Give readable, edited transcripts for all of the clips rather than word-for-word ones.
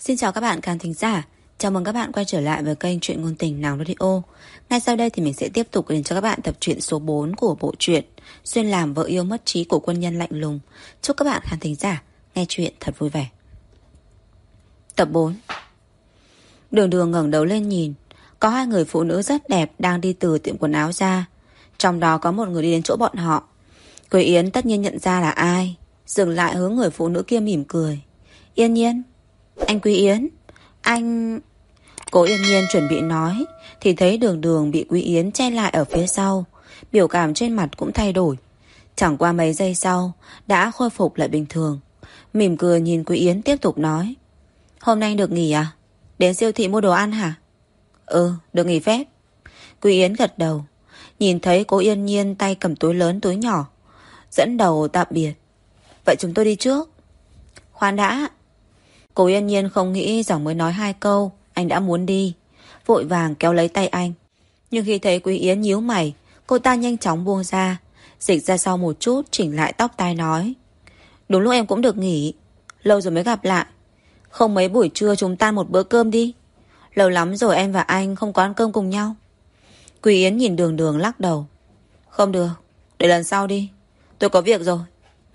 Xin chào các bạn khán thính giả. Chào mừng các bạn quay trở lại với kênh Truyện Ngôn Tình Nàng Radio. Ngay sau đây thì mình sẽ tiếp tục đến cho các bạn tập truyện số 4 của bộ truyện Xuyên làm vợ yêu mất trí của quân nhân lạnh lùng. Chúc các bạn khán thính giả nghe truyện thật vui vẻ. Tập 4. Đường Đường ngẩng đầu lên nhìn, có hai người phụ nữ rất đẹp đang đi từ tiệm quần áo ra. Trong đó có một người đi đến chỗ bọn họ. Quế Yến tất nhiên nhận ra là ai, dừng lại hướng người phụ nữ kia mỉm cười. Yên Nhiên. Anh Quý Yến. Anh... Cô Yên Nhiên chuẩn bị nói thì thấy Đường Đường bị Quý Yến che lại ở phía sau. Biểu cảm trên mặt cũng thay đổi. Chẳng qua mấy giây sau đã khôi phục lại bình thường. Mỉm cười nhìn Quý Yến tiếp tục nói. Hôm nay anh được nghỉ à? Đến siêu thị mua đồ ăn hả? Ừ, được nghỉ phép. Quý Yến gật đầu. Nhìn thấy cô Yên Nhiên tay cầm túi lớn túi nhỏ, dẫn đầu tạm biệt. Vậy chúng tôi đi trước. Khoan đã. Cô Yên Nhiên không nghĩ rằng mới nói 2 câu anh đã muốn đi, vội vàng kéo lấy tay anh. Nhưng khi thấy Quý Yến nhíu mày, cô ta nhanh chóng buông ra, dịch ra sau một chút, chỉnh lại tóc tai nói. Đúng lúc em cũng được nghỉ, lâu rồi mới gặp lại. Không mấy buổi trưa chúng ta một bữa cơm đi. Lâu lắm rồi em và anh không có ăn cơm cùng nhau. Quý Yến nhìn Đường Đường lắc đầu. Không được, để lần sau đi, tôi có việc rồi.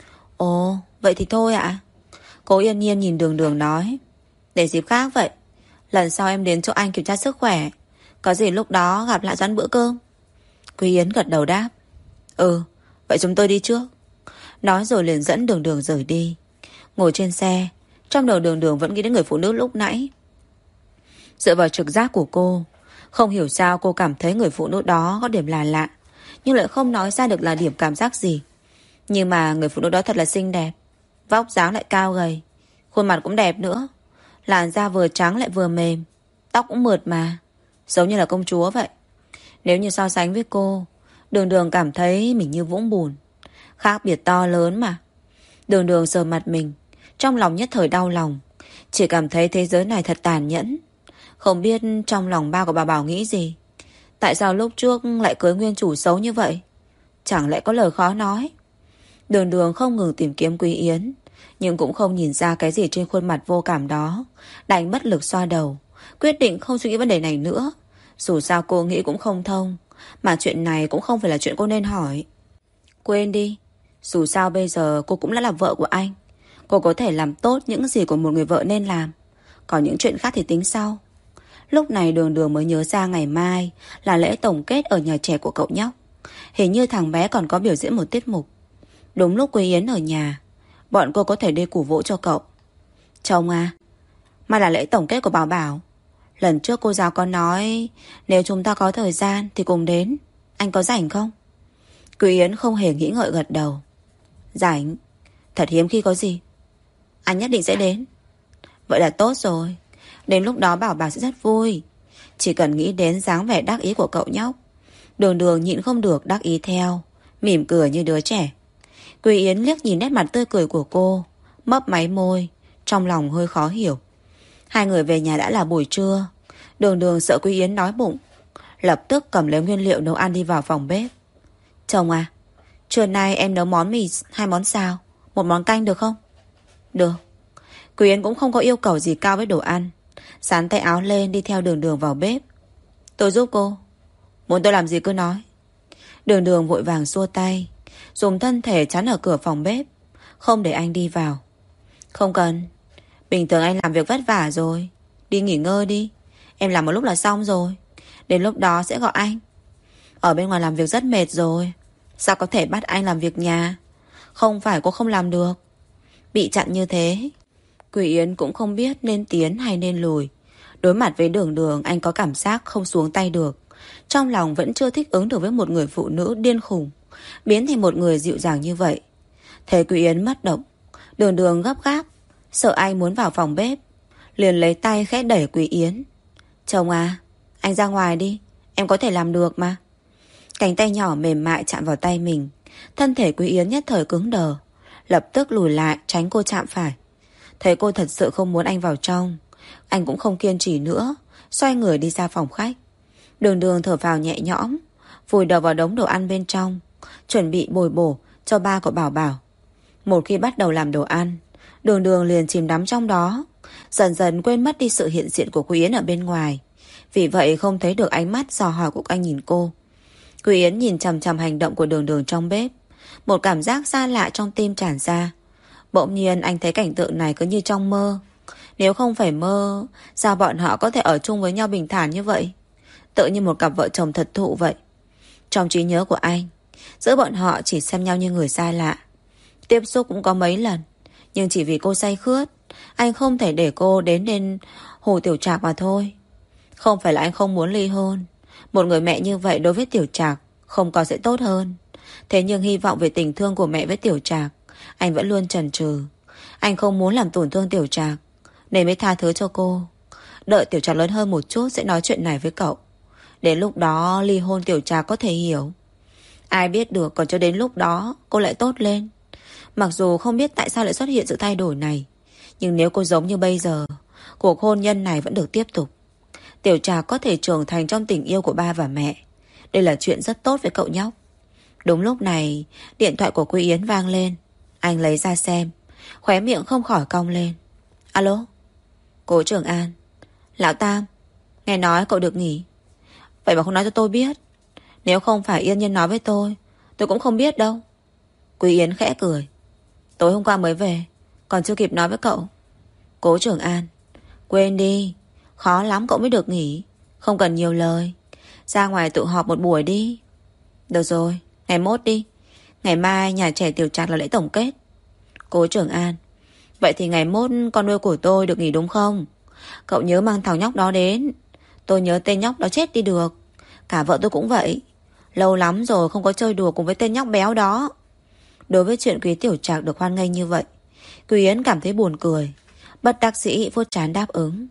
Ồ, vậy thì thôi ạ. Cô Yên Nhiên nhìn Đường Đường nói. Để dịp khác vậy. Lần sau em đến chỗ anh kiểm tra sức khỏe, có gì lúc đó gặp lại cho ăn bữa cơm. Quý Yến gật đầu đáp. Ừ, vậy chúng tôi đi trước. Nói rồi liền dẫn Đường Đường rời đi. Ngồi trên xe, trong đầu Đường Đường vẫn nghĩ đến người phụ nữ lúc nãy. Dựa vào trực giác của cô, không hiểu sao cô cảm thấy người phụ nữ đó có điểm là lạ, nhưng lại không nói ra được là điểm cảm giác gì. Nhưng mà người phụ nữ đó thật là xinh đẹp. Vóc dáng lại cao gầy, khuôn mặt cũng đẹp nữa. Làn da vừa trắng lại vừa mềm, tóc cũng mượt mà, giống như là công chúa vậy. Nếu như so sánh với cô, Đường Đường cảm thấy mình như vũng bùn. Khác biệt to lớn mà. Đường Đường sờ mặt mình, trong lòng nhất thời đau lòng. Chỉ cảm thấy thế giới này thật tàn nhẫn. Không biết trong lòng ba của bà Bảo nghĩ gì. Tại sao lúc trước lại cưới nguyên chủ xấu như vậy? Chẳng lẽ có lời khó nói? Đường Đường không ngừng tìm kiếm Quý Yến, nhưng cũng không nhìn ra cái gì trên khuôn mặt vô cảm đó. Đành bất lực xoa đầu, quyết định không suy nghĩ vấn đề này nữa. Dù sao cô nghĩ cũng không thông, mà chuyện này cũng không phải là chuyện cô nên hỏi. Quên đi, dù sao bây giờ cô cũng đã là vợ của anh. Cô có thể làm tốt những gì của một người vợ nên làm. Còn những chuyện khác thì tính sau. Lúc này Đường Đường mới nhớ ra ngày mai là lễ tổng kết ở nhà trẻ của cậu nhóc. Hình như thằng bé còn có biểu diễn một tiết mục. Đúng lúc Quý Yến ở nhà, bọn cô có thể đi cổ vũ cho cậu. Chồng à, mai là lễ tổng kết của Bảo Bảo. Lần trước cô giáo có nói nếu chúng ta có thời gian thì cùng đến. Anh có rảnh không? Quý Yến không hề nghĩ ngợi gật đầu. Rảnh? Thật hiếm khi có gì. Anh nhất định sẽ đến. Vậy là tốt rồi. Đến lúc đó Bảo Bảo sẽ rất vui. Chỉ cần nghĩ đến dáng vẻ đắc ý của cậu nhóc, Đường Đường nhịn không được đắc ý theo, mỉm cười như đứa trẻ. Quý Yến liếc nhìn nét mặt tươi cười của cô, mấp máy môi, trong lòng hơi khó hiểu. Hai người về nhà đã là buổi trưa. Đường Đường sợ Quý Yến đói bụng, lập tức cầm lấy nguyên liệu nấu ăn đi vào phòng bếp. Chồng à, trưa nay em nấu món mì 2 món xào, 1 món canh được không? Được. Quý Yến cũng không có yêu cầu gì cao với đồ ăn, xán tay áo lên đi theo Đường Đường vào bếp. Tôi giúp cô. Muốn tôi làm gì cứ nói. Đường Đường vội vàng xua tay, dùng thân thể chắn ở cửa phòng bếp, không để anh đi vào. Không cần, bình thường anh làm việc vất vả rồi, đi nghỉ ngơi đi. Em làm một lúc là xong rồi, đến lúc đó sẽ gọi anh. Ở bên ngoài làm việc rất mệt rồi, sao có thể bắt anh làm việc nhà? Không phải cô không làm được. Bị chặn như thế, Quý Yến cũng không biết nên tiến hay nên lùi. Đối mặt với Đường Đường, anh có cảm giác không xuống tay được. Trong lòng vẫn chưa thích ứng được với một người phụ nữ điên khùng, biến thành một người dịu dàng như vậy. Thấy Quý Yến mất động, Đường Đường gấp gáp, sợ anh muốn vào phòng bếp, liền lấy tay khẽ đẩy Quý Yến. Chồng à, anh ra ngoài đi, em có thể làm được mà. Cánh tay nhỏ mềm mại chạm vào tay mình. Thân thể Quý Yến nhất thời cứng đờ, lập tức lùi lại tránh cô chạm phải. Thấy cô thật sự không muốn anh vào trong, anh cũng không kiên trì nữa, xoay người đi ra phòng khách. Đường Đường thở phào nhẹ nhõm, vùi đầu vào đống đồ ăn bên trong, chuẩn bị bồi bổ cho ba của Bảo Bảo. Một khi bắt đầu làm đồ ăn, Đường Đường liền chìm đắm trong đó, Dần dần quên mất đi sự hiện diện của Quý Yến ở bên ngoài. Vì vậy không thấy được ánh mắt dò hỏi của anh nhìn cô. Quý Yến nhìn chằm chằm hành động của Đường Đường trong bếp. Một cảm giác xa lạ trong tim tràn ra. Bỗng nhiên anh thấy cảnh tượng này cứ như trong mơ. Nếu không phải mơ, sao bọn họ có thể ở chung với nhau bình thản như vậy? Tự như một cặp vợ chồng thật thụ vậy. Trong trí nhớ của anh, giữa bọn họ chỉ xem nhau như người xa lạ. Tiếp xúc cũng có mấy lần, nhưng chỉ vì cô say khướt, anh không thể để cô đến Hồ Tiểu Trạc mà thôi. Không phải là anh không muốn ly hôn. Một người mẹ như vậy đối với Tiểu Trạc không có sẽ tốt hơn. Thế nhưng hy vọng về tình thương của mẹ với Tiểu Trạc, anh vẫn luôn chần chừ. Anh không muốn làm tổn thương Tiểu Trạc, nên mới tha thứ cho cô. Đợi Tiểu Trạc lớn hơn một chút sẽ nói chuyện này với cậu. Đến lúc đó ly hôn Tiểu Trạc có thể hiểu. Ai biết được, còn cho đến lúc đó cô lại tốt lên. Mặc dù không biết tại sao lại xuất hiện sự thay đổi này, nhưng nếu cô giống như bây giờ, cuộc hôn nhân này vẫn được tiếp tục. Tiểu Trạc có thể trưởng thành trong tình yêu của ba và mẹ. Đây là chuyện rất tốt với cậu nhóc. Đúng lúc này, điện thoại của Quý Yến vang lên. Anh lấy ra xem, khóe miệng không khỏi cong lên. Alo? Cố Trường An. Lão Tam, nghe nói cậu được nghỉ. Vậy mà không nói cho tôi biết. Nếu không phải Yên Nhiên nói với tôi cũng không biết đâu. Quý Yến khẽ cười. Tối hôm qua mới về, còn chưa kịp nói với cậu. Cố Trường An. Quên đi, khó lắm cậu mới được nghỉ. Không cần nhiều lời, ra ngoài tụ họp một buổi đi. Được rồi, ngày mốt đi. Ngày mai nhà trẻ Tiểu Trạc là lễ tổng kết. Cố Trường An. Vậy thì ngày mốt con nuôi của tôi được nghỉ đúng không? Cậu nhớ mang thằng nhóc đó đến. Tôi nhớ tên nhóc đó chết đi được. Cả vợ tôi cũng vậy. Lâu lắm rồi không có chơi đùa cùng với tên nhóc béo đó. Đối với chuyện Quý Tiểu Trạc được hoan nghênh như vậy, Quý Yến cảm thấy buồn cười. Bất đắc dĩ vuốt trán đáp ứng.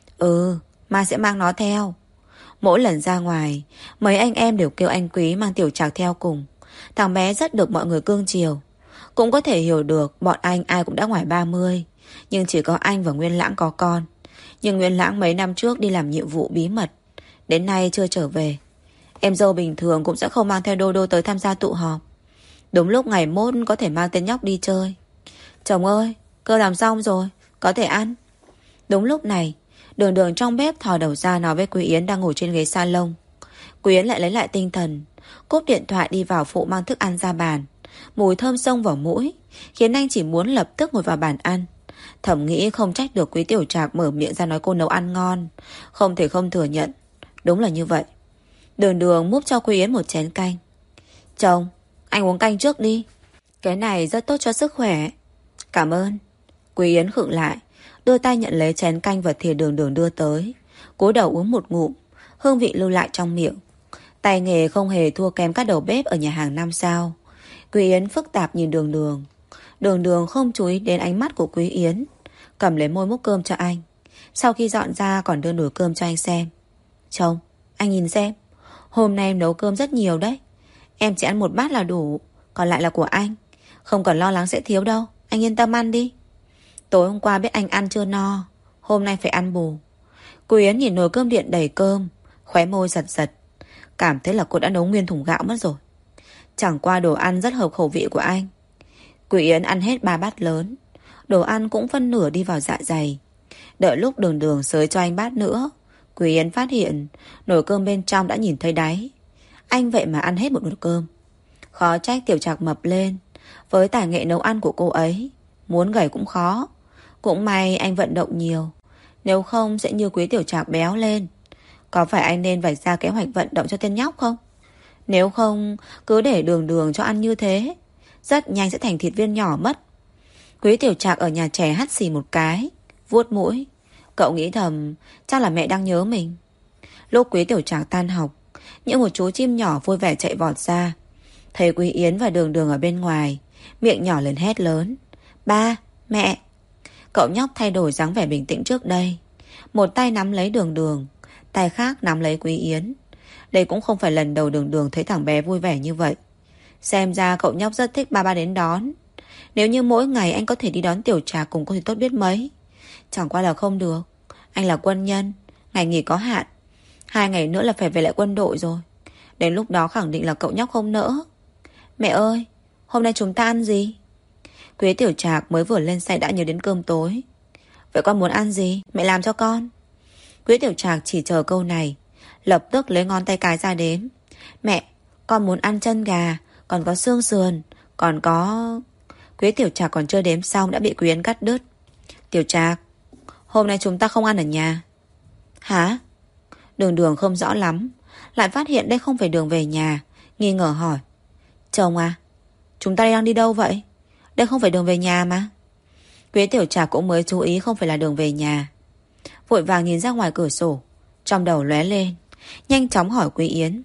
Mai sẽ mang nó theo. Mỗi lần ra ngoài, mấy anh em đều kêu anh Quý mang Tiểu Trạc theo cùng. Thằng bé rất được mọi người cưng chiều. Cũng có thể hiểu được bọn anh ai cũng đã ngoài 30, nhưng chỉ có anh và Nguyên Lãng có con. Nhưng Nguyên Lãng mấy năm trước đi làm nhiệm vụ bí mật, đến nay chưa trở về. Em dâu bình thường cũng sẽ không mang theo Đô Đô tới tham gia tụ họp. Đúng lúc ngày mốt có thể mang tên nhóc đi chơi. Chồng ơi, cơm làm xong rồi, có thể ăn. Đúng lúc này, Đường Đường trong bếp thò đầu ra nói với Quý Yến đang ngồi trên ghế salon. Quý Yến lại lấy lại tinh thần, cúp điện thoại đi vào phụ mang thức ăn ra bàn. Mùi thơm xông vào mũi, khiến anh chỉ muốn lập tức ngồi vào bàn ăn. Thầm nghĩ không trách được Quý Tiểu Trạc mở miệng ra nói cô nấu ăn ngon. Không thể không thừa nhận, đúng là như vậy. Đường Đường múc cho Quý Yến một chén canh. Chồng, anh uống canh trước đi. Cái này rất tốt cho sức khỏe. Cảm ơn. Quý Yến khựng lại, đưa tay nhận lấy chén canh và thìa Đường Đường đưa tới. Cúi đầu uống một ngụm, hương vị lưu lại trong miệng. Tay nghề không hề thua kém các đầu bếp ở nhà hàng 5 sao. Quý Yến phức tạp nhìn Đường Đường. Đường Đường không chú ý đến ánh mắt của Quý Yến, cầm lấy môi múc cơm cho anh. Sau khi dọn ra còn đưa nồi cơm cho anh xem. Chồng, anh nhìn xem, hôm nay em nấu cơm rất nhiều đấy. Em chỉ ăn một bát là đủ, còn lại là của anh. Không cần lo lắng sẽ thiếu đâu, anh yên tâm ăn đi. Tối hôm qua biết anh ăn chưa no, hôm nay phải ăn bù. Quý Yến nhìn nồi cơm điện đầy cơm, khóe môi giật giật. Cảm thấy là cô đã nấu nguyên thùng gạo mất rồi. Chẳng qua đồ ăn rất hợp khẩu vị của anh. Quý Yến ăn hết 3 bát lớn. Đồ ăn cũng phân nửa đi vào dạ dày. Đợi lúc Đường Đường xới cho anh bát nữa, Quý Yến phát hiện nồi cơm bên trong đã nhìn thấy đáy. Anh vậy mà ăn hết một nồi cơm. Khó trách Tiểu Trạc mập lên. Với tài nghệ nấu ăn của cô ấy, muốn gầy cũng khó. Cũng may anh vận động nhiều, nếu không sẽ như Quý Tiểu Trạc béo lên. Có phải anh nên vạch ra kế hoạch vận động cho tên nhóc không? Nếu không, cứ để Đường Đường cho ăn như thế, rất nhanh sẽ thành thịt viên nhỏ mất. Quý Tiểu Trạc ở nhà trẻ hắt xì một cái, vuốt mũi. Cậu nghĩ thầm, chắc là mẹ đang nhớ mình. Lúc Quý Tiểu Trạc tan học, những một chú chim nhỏ vui vẻ chạy vọt ra. Thấy Quý Yến và Đường Đường ở bên ngoài, miệng nhỏ lên hét lớn. Ba, mẹ. Cậu nhóc thay đổi dáng vẻ bình tĩnh trước đây. Một tay nắm lấy Đường Đường, tay khác nắm lấy Quý Yến. Đây cũng không phải lần đầu Đường Đường thấy thằng bé vui vẻ như vậy. Xem ra cậu nhóc rất thích ba đến đón. Nếu như mỗi ngày anh có thể đi đón Tiểu Trạc cùng cô thì tốt biết mấy. Chẳng qua là không được. Anh là quân nhân, ngày nghỉ có hạn. 2 ngày nữa là phải về lại quân đội rồi. Đến lúc đó khẳng định là cậu nhóc không nỡ. Mẹ ơi, hôm nay chúng ta ăn gì? Quý Tiểu Trạc mới vừa lên xe đã nhớ đến cơm tối. Vậy con muốn ăn gì? Mẹ làm cho con. Quý Tiểu Trạc chỉ chờ câu này, lập tức lấy ngón tay cái ra đếm. Mẹ, con muốn ăn chân gà, còn có xương sườn, còn có... Quý Tiểu Trạc còn chưa đếm xong đã bị Quý Yến cắt đứt. Tiểu Trạc, hôm nay chúng ta không ăn ở nhà. Hả? Đường Đường không rõ lắm, lại phát hiện đây không phải đường về nhà, nghi ngờ hỏi. Chồng à, chúng ta đang đi đâu vậy? Đây không phải đường về nhà mà. Quý Tiểu Trạc cũng mới chú ý không phải là đường về nhà, vội vàng nhìn ra ngoài cửa sổ, trong đầu lóe lên, nhanh chóng hỏi Quý Yến.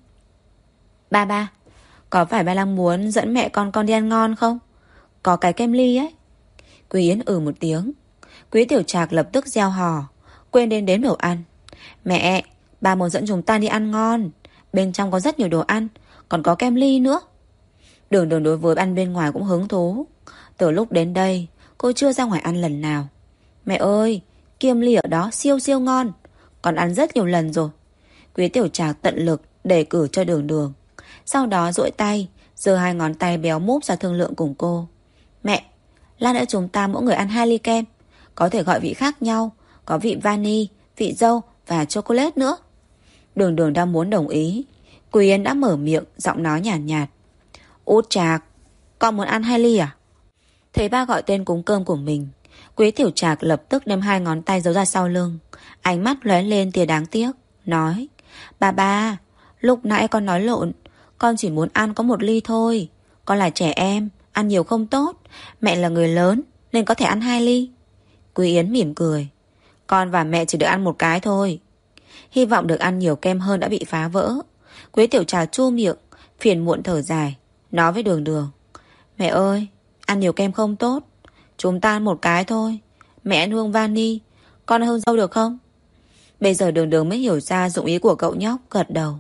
Ba, có phải ba đang muốn dẫn mẹ con đi ăn ngon không? Có cái kem ly ấy. Quý Yến một tiếng. Quý Tiểu Trạc lập tức reo hò, quên đến đếm đồ ăn. Mẹ, ba muốn dẫn chúng ta đi ăn ngon, bên trong có rất nhiều đồ ăn, còn có kem ly nữa. Đường Đường đối với ăn bên ngoài cũng hứng thú. Từ lúc đến đây cô chưa ra ngoài ăn lần nào. Mẹ ơi, kem ly ở đó siêu siêu ngon, còn ăn rất nhiều lần rồi. Quý Tiểu Trạc tận lực đề cử cho Đường Đường, sau đó duỗi tay giơ 2 ngón tay béo múp ra thương lượng cùng cô. Mẹ, lát nữa chúng ta mỗi người ăn 2 ly kem, có thể gọi vị khác nhau, có vị vani, vị dâu và chocolate nữa. Đường Đường đang muốn đồng ý, Quý Yến đã mở miệng, giọng nói nhàn nhạt. Út Trạc, con muốn ăn 2 ly à? Thấy ba gọi tên cúng cơm của mình, Quý Tiểu Trạc lập tức đem 2 ngón tay giấu ra sau lưng, ánh mắt lóe lên tia đáng tiếc, nói. Ba, lúc nãy con nói lộn, con chỉ muốn ăn có 1 ly thôi. Con là trẻ em, ăn nhiều không tốt. Mẹ là người lớn nên có thể ăn 2 ly. Quý Yến mỉm cười. Con và mẹ chỉ được ăn 1 cái thôi. Hy vọng được ăn nhiều kem hơn đã bị phá vỡ. Quý Tiểu Trạc chu miệng, phiền muộn thở dài, nói với Đường Đường. Mẹ ơi, ăn nhiều kem không tốt, chúng ta ăn 1 cái thôi. Mẹ ăn hương vani, con ăn hương dâu được không? Bây giờ Đường Đường mới hiểu ra dụng ý của cậu nhóc, gật đầu.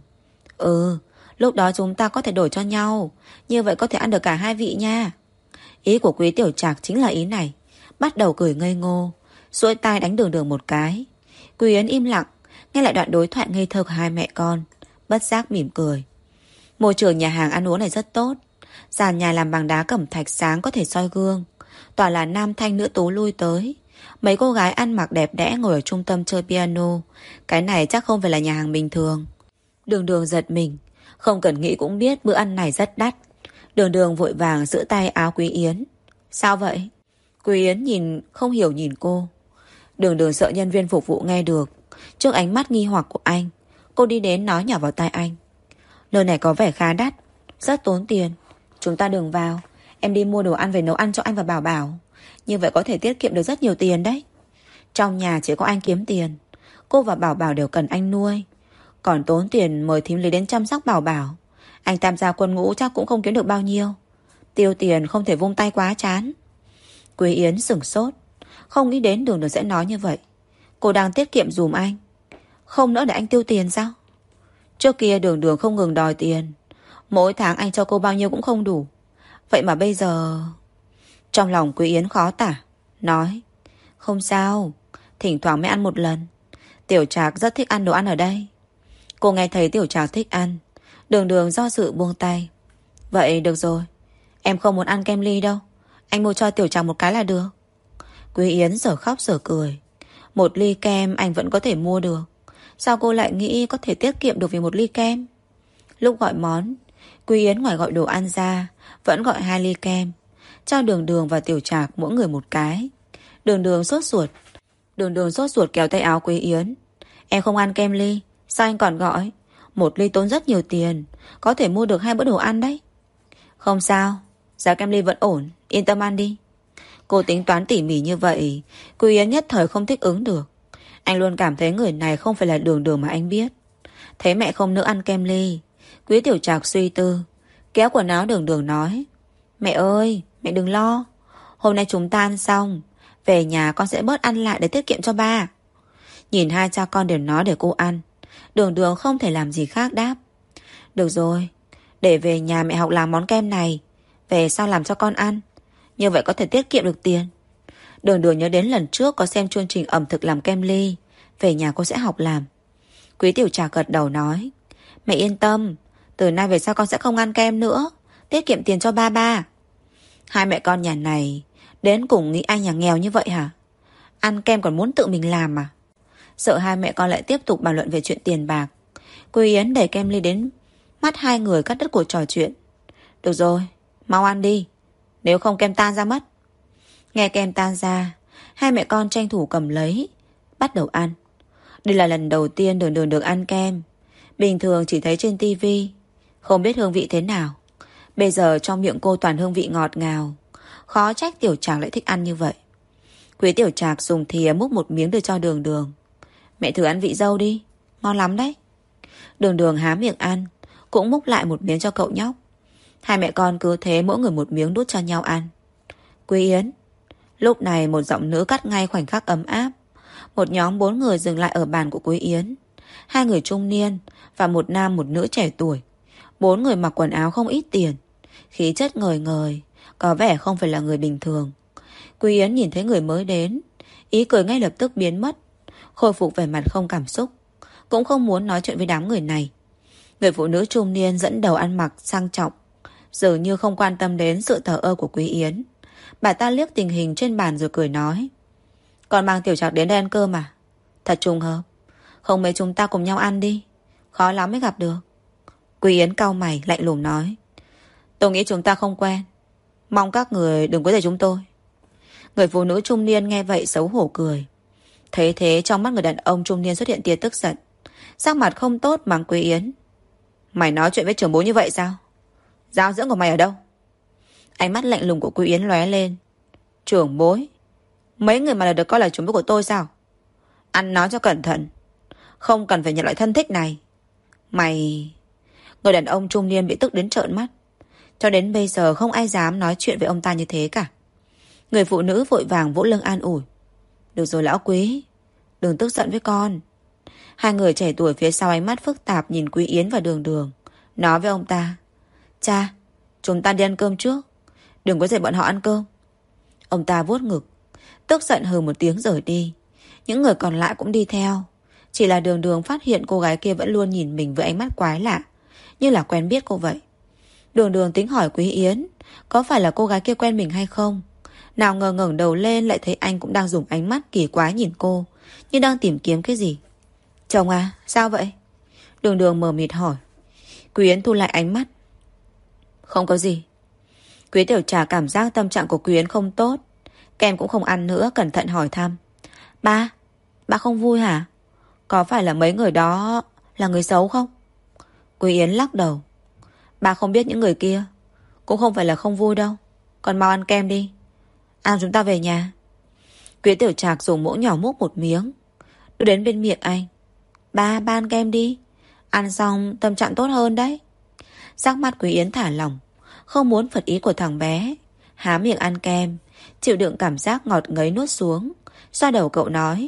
Lúc đó chúng ta có thể đổi cho nhau, như vậy có thể ăn được cả 2 vị nha. Ý của Quý Tiểu Trạc chính là ý này. Bắt đầu cười ngây ngô, duỗi tay đánh Đường Đường 1 cái. Quý Yến im lặng, nghe lại đoạn đối thoại ngây thơ của hai mẹ con, bất giác mỉm cười. Môi trường nhà hàng ăn uống này rất tốt. Sàn nhà làm bằng đá cẩm thạch sáng có thể soi gương, toàn là nam thanh nữ tú lui tới. Mấy cô gái ăn mặc đẹp đẽ ngồi ở trung tâm chơi piano. Cái này chắc không phải là nhà hàng bình thường. Đường Đường giật mình, không cần nghĩ cũng biết bữa ăn này rất đắt. Đường Đường vội vàng giữ tay áo Quý Yến. Sao vậy? Quý Yến không hiểu nhìn cô. Đường Đường sợ nhân viên phục vụ nghe được. Trước ánh mắt nghi hoặc của anh, cô đi đến nói nhỏ vào tai anh. Nơi này có vẻ khá đắt, rất tốn tiền. Chúng ta đừng vào, em đi mua đồ ăn về nấu ăn cho anh và Bảo Bảo. Như vậy có thể tiết kiệm được rất nhiều tiền đấy. Trong nhà chỉ có anh kiếm tiền, cô và Bảo Bảo đều cần anh nuôi. Còn tốn tiền mời thím lý đến chăm sóc Bảo Bảo. Anh tham gia quân ngũ chắc cũng không kiếm được bao nhiêu. Tiêu tiền không thể vung tay quá chán. Quý Yến sửng sốt, không nghĩ đến Đường Đường sẽ nói như vậy. Cô đang tiết kiệm dùm anh, không nỡ để anh tiêu tiền sao? Trước kia Đường Đường không ngừng đòi tiền, mỗi tháng anh cho cô bao nhiêu cũng không đủ. Vậy mà bây giờ... Trong lòng Quý Yến khó tả, nói. Không sao, thỉnh thoảng mới ăn 1 lần. Tiểu Trạc rất thích ăn đồ ăn ở đây. Cô nghe thấy Tiểu Trạc thích ăn, Đường Đường do dự buông tay. Vậy được rồi, em không muốn ăn kem ly đâu, anh mua cho Tiểu Trạc 1 cái là được. Quý Yến giờ khóc giờ cười. 1 ly kem anh vẫn có thể mua được, sao cô lại nghĩ có thể tiết kiệm được vì 1 ly kem? Lúc gọi món, Quý Yến ngoài gọi đồ ăn ra vẫn gọi 2 ly kem, cho Đường Đường và Tiểu Trạc mỗi người 1 cái. Đường Đường sốt ruột kéo tay áo Quý Yến. Em không ăn kem ly, sao anh còn gọi? 1 ly tốn rất nhiều tiền, có thể mua được 2 bữa đồ ăn đấy. Không sao, giá kem ly vẫn ổn, yên tâm ăn đi. Cô tính toán tỉ mỉ như vậy, Quý Yến nhất thời không thích ứng được. Anh luôn cảm thấy người này không phải là Đường Đường mà anh biết. Thấy mẹ không nỡ ăn kem ly, Quý Tiểu Trạc suy tư, kéo quần áo Đường Đường nói. Mẹ ơi, mẹ đừng lo, hôm nay chúng ta ăn xong, về nhà con sẽ bớt ăn lại để tiết kiệm cho ba. Nhìn hai cha con đều nói để cô ăn, Đường Đường không thể làm gì khác đáp. Được rồi, để về nhà mẹ học làm món kem này, về sau làm cho con ăn, như vậy có thể tiết kiệm được tiền. Đường Đường nhớ đến lần trước có xem chương trình ẩm thực làm kem ly, về nhà cô sẽ học làm. Quý Tiểu Trạc gật đầu nói. Mẹ yên tâm, từ nay về sau con sẽ không ăn kem nữa, tiết kiệm tiền cho ba. Hai mẹ con nhà này đến cùng nghĩ anh nhà nghèo như vậy hả? Ăn kem còn muốn tự mình làm à? Sợ hai mẹ con lại tiếp tục bàn luận về chuyện tiền bạc, Quý Yến đẩy kem ly đến mắt hai người, cắt đứt cuộc trò chuyện. Được rồi, mau ăn đi, nếu không kem tan ra mất. Nghe kem tan ra, hai mẹ con tranh thủ cầm lấy, bắt đầu ăn. Đây là lần đầu tiên Đường Đường được ăn kem. Bình thường chỉ thấy trên tivi, không biết hương vị thế nào. Bây giờ trong miệng cô toàn hương vị ngọt ngào. Khó trách Tiểu Trạc lại thích ăn như vậy. Quý Tiểu Trạc dùng thìa múc một miếng đưa cho Đường Đường. Mẹ thử ăn vị dâu đi, ngon lắm đấy. Đường Đường há miệng ăn, cũng múc lại một miếng cho cậu nhóc. Hai mẹ con cứ thế mỗi người một miếng đút cho nhau ăn. Quý Yến. Lúc này một giọng nữ cắt ngay khoảnh khắc ấm áp. Một nhóm 4 người dừng lại ở bàn của Quý Yến. 2 người trung niên và một nam một nữ trẻ tuổi. 4 người mặc quần áo không ít tiền, khí chất ngời ngời, có vẻ không phải là người bình thường. Quý Yến nhìn thấy người mới đến, ý cười ngay lập tức biến mất, khôi phục vẻ mặt không cảm xúc, cũng không muốn nói chuyện với đám người này. Người phụ nữ trung niên dẫn đầu ăn mặc sang trọng, dường như không quan tâm đến sự thờ ơ của Quý Yến. Bà ta liếc tình hình trên bàn rồi cười nói: Còn mang Tiểu Trạc đến đây ăn cơm à? Thật trùng hợp. Không mấy chúng ta cùng nhau ăn đi, khó lắm mới gặp được. Quý Yến cau mày lạnh lùng nói: Tôi nghĩ chúng ta không quen, mong các người đừng quấy rầy chúng tôi. Người phụ nữ trung niên nghe vậy xấu hổ cười. Thấy thế trong mắt người đàn ông trung niên xuất hiện tia tức giận, sắc mặt không tốt mắng Quý Yến: Mày nói chuyện với trưởng bối như vậy sao? Giáo dưỡng của mày ở đâu? Ánh mắt lạnh lùng của Quý Yến lóe lên. Trưởng bối? Mấy người mà được coi là trưởng bối của tôi sao? Ăn nói cho cẩn thận, không cần phải nhận loại thân thích này. Mày... Người đàn ông trung niên bị tức đến trợn mắt. Cho đến bây giờ không ai dám nói chuyện với ông ta như thế cả. Người phụ nữ vội vàng vỗ lưng an ủi: Được rồi lão Quý, đừng tức giận với con. Hai người trẻ tuổi phía sau ánh mắt phức tạp nhìn Quý Yến và Đường Đường, nói với ông ta: Cha, chúng ta đi ăn cơm trước, đừng có dạy bọn họ ăn cơm. Ông ta vuốt ngực, tức giận hừ một tiếng rời đi. Những người còn lại cũng đi theo. Chỉ là Đường Đường phát hiện cô gái kia vẫn luôn nhìn mình với ánh mắt quái lạ, như là quen biết cô vậy. Đường Đường tính hỏi Quý Yến có phải là cô gái kia quen mình hay không. Nào ngờ ngẩng đầu lên lại thấy anh cũng đang dùng ánh mắt kỳ quái nhìn cô, như đang tìm kiếm cái gì. Chồng à, sao vậy? Đường Đường mờ mịt hỏi. Quý Yến thu lại ánh mắt. Không có gì. Quý Tiểu Trà cảm giác tâm trạng của Quý Yến không tốt, kem cũng không ăn nữa, cẩn thận hỏi thăm: Ba không vui hả? Có phải là mấy người đó là người xấu không? Quý Yến lắc đầu. Ba không biết những người kia, cũng không phải là không vui đâu. Còn mau ăn kem đi, ăn chúng ta về nhà. Quý Tiểu Trạc dùng muỗng nhỏ múc một miếng, đưa đến bên miệng anh. Ba ăn kem đi, ăn xong tâm trạng tốt hơn đấy. Sắc mặt Quý Yến thả lỏng, không muốn phật ý của thằng bé, há miệng ăn kem, chịu đựng cảm giác ngọt ngấy nuốt xuống. Xoa đầu cậu nói: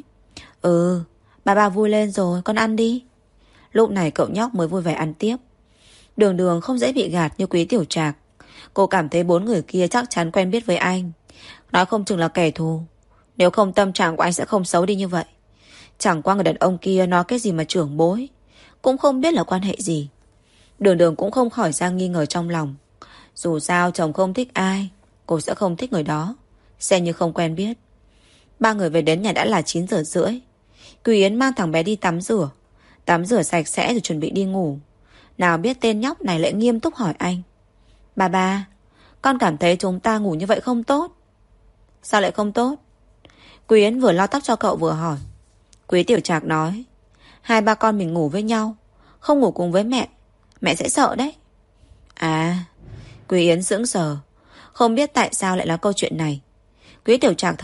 Ba vui lên rồi, con ăn đi. Lúc này cậu nhóc mới vui vẻ ăn tiếp. Đường Đường không dễ bị gạt như Quý Tiểu Trạc. Cô cảm thấy 4 người kia chắc chắn quen biết với anh, nói không chừng là kẻ thù. Nếu không tâm trạng của anh sẽ không xấu đi như vậy. Chẳng qua người đàn ông kia nói cái gì mà trưởng bối, cũng không biết là quan hệ gì. Đường Đường cũng không khỏi ra nghi ngờ trong lòng. Dù sao chồng không thích ai, cô sẽ không thích người đó, xem như không quen biết. 3 người về đến nhà đã là 9 giờ rưỡi. Quý Yến mang thằng bé đi tắm rửa sạch sẽ rồi chuẩn bị đi ngủ. Nào biết tên nhóc này lại nghiêm túc hỏi anh: Ba, con cảm thấy chúng ta ngủ như vậy không tốt. Sao lại không tốt? Quý Yến vừa lau tóc cho cậu vừa hỏi. Quý Tiểu Trạc nói: 2 ba con mình ngủ với nhau, không ngủ cùng với mẹ sẽ sợ đấy. À. Quý Yến sững sờ, không biết tại sao lại là câu chuyện này. Quý Tiểu Trạc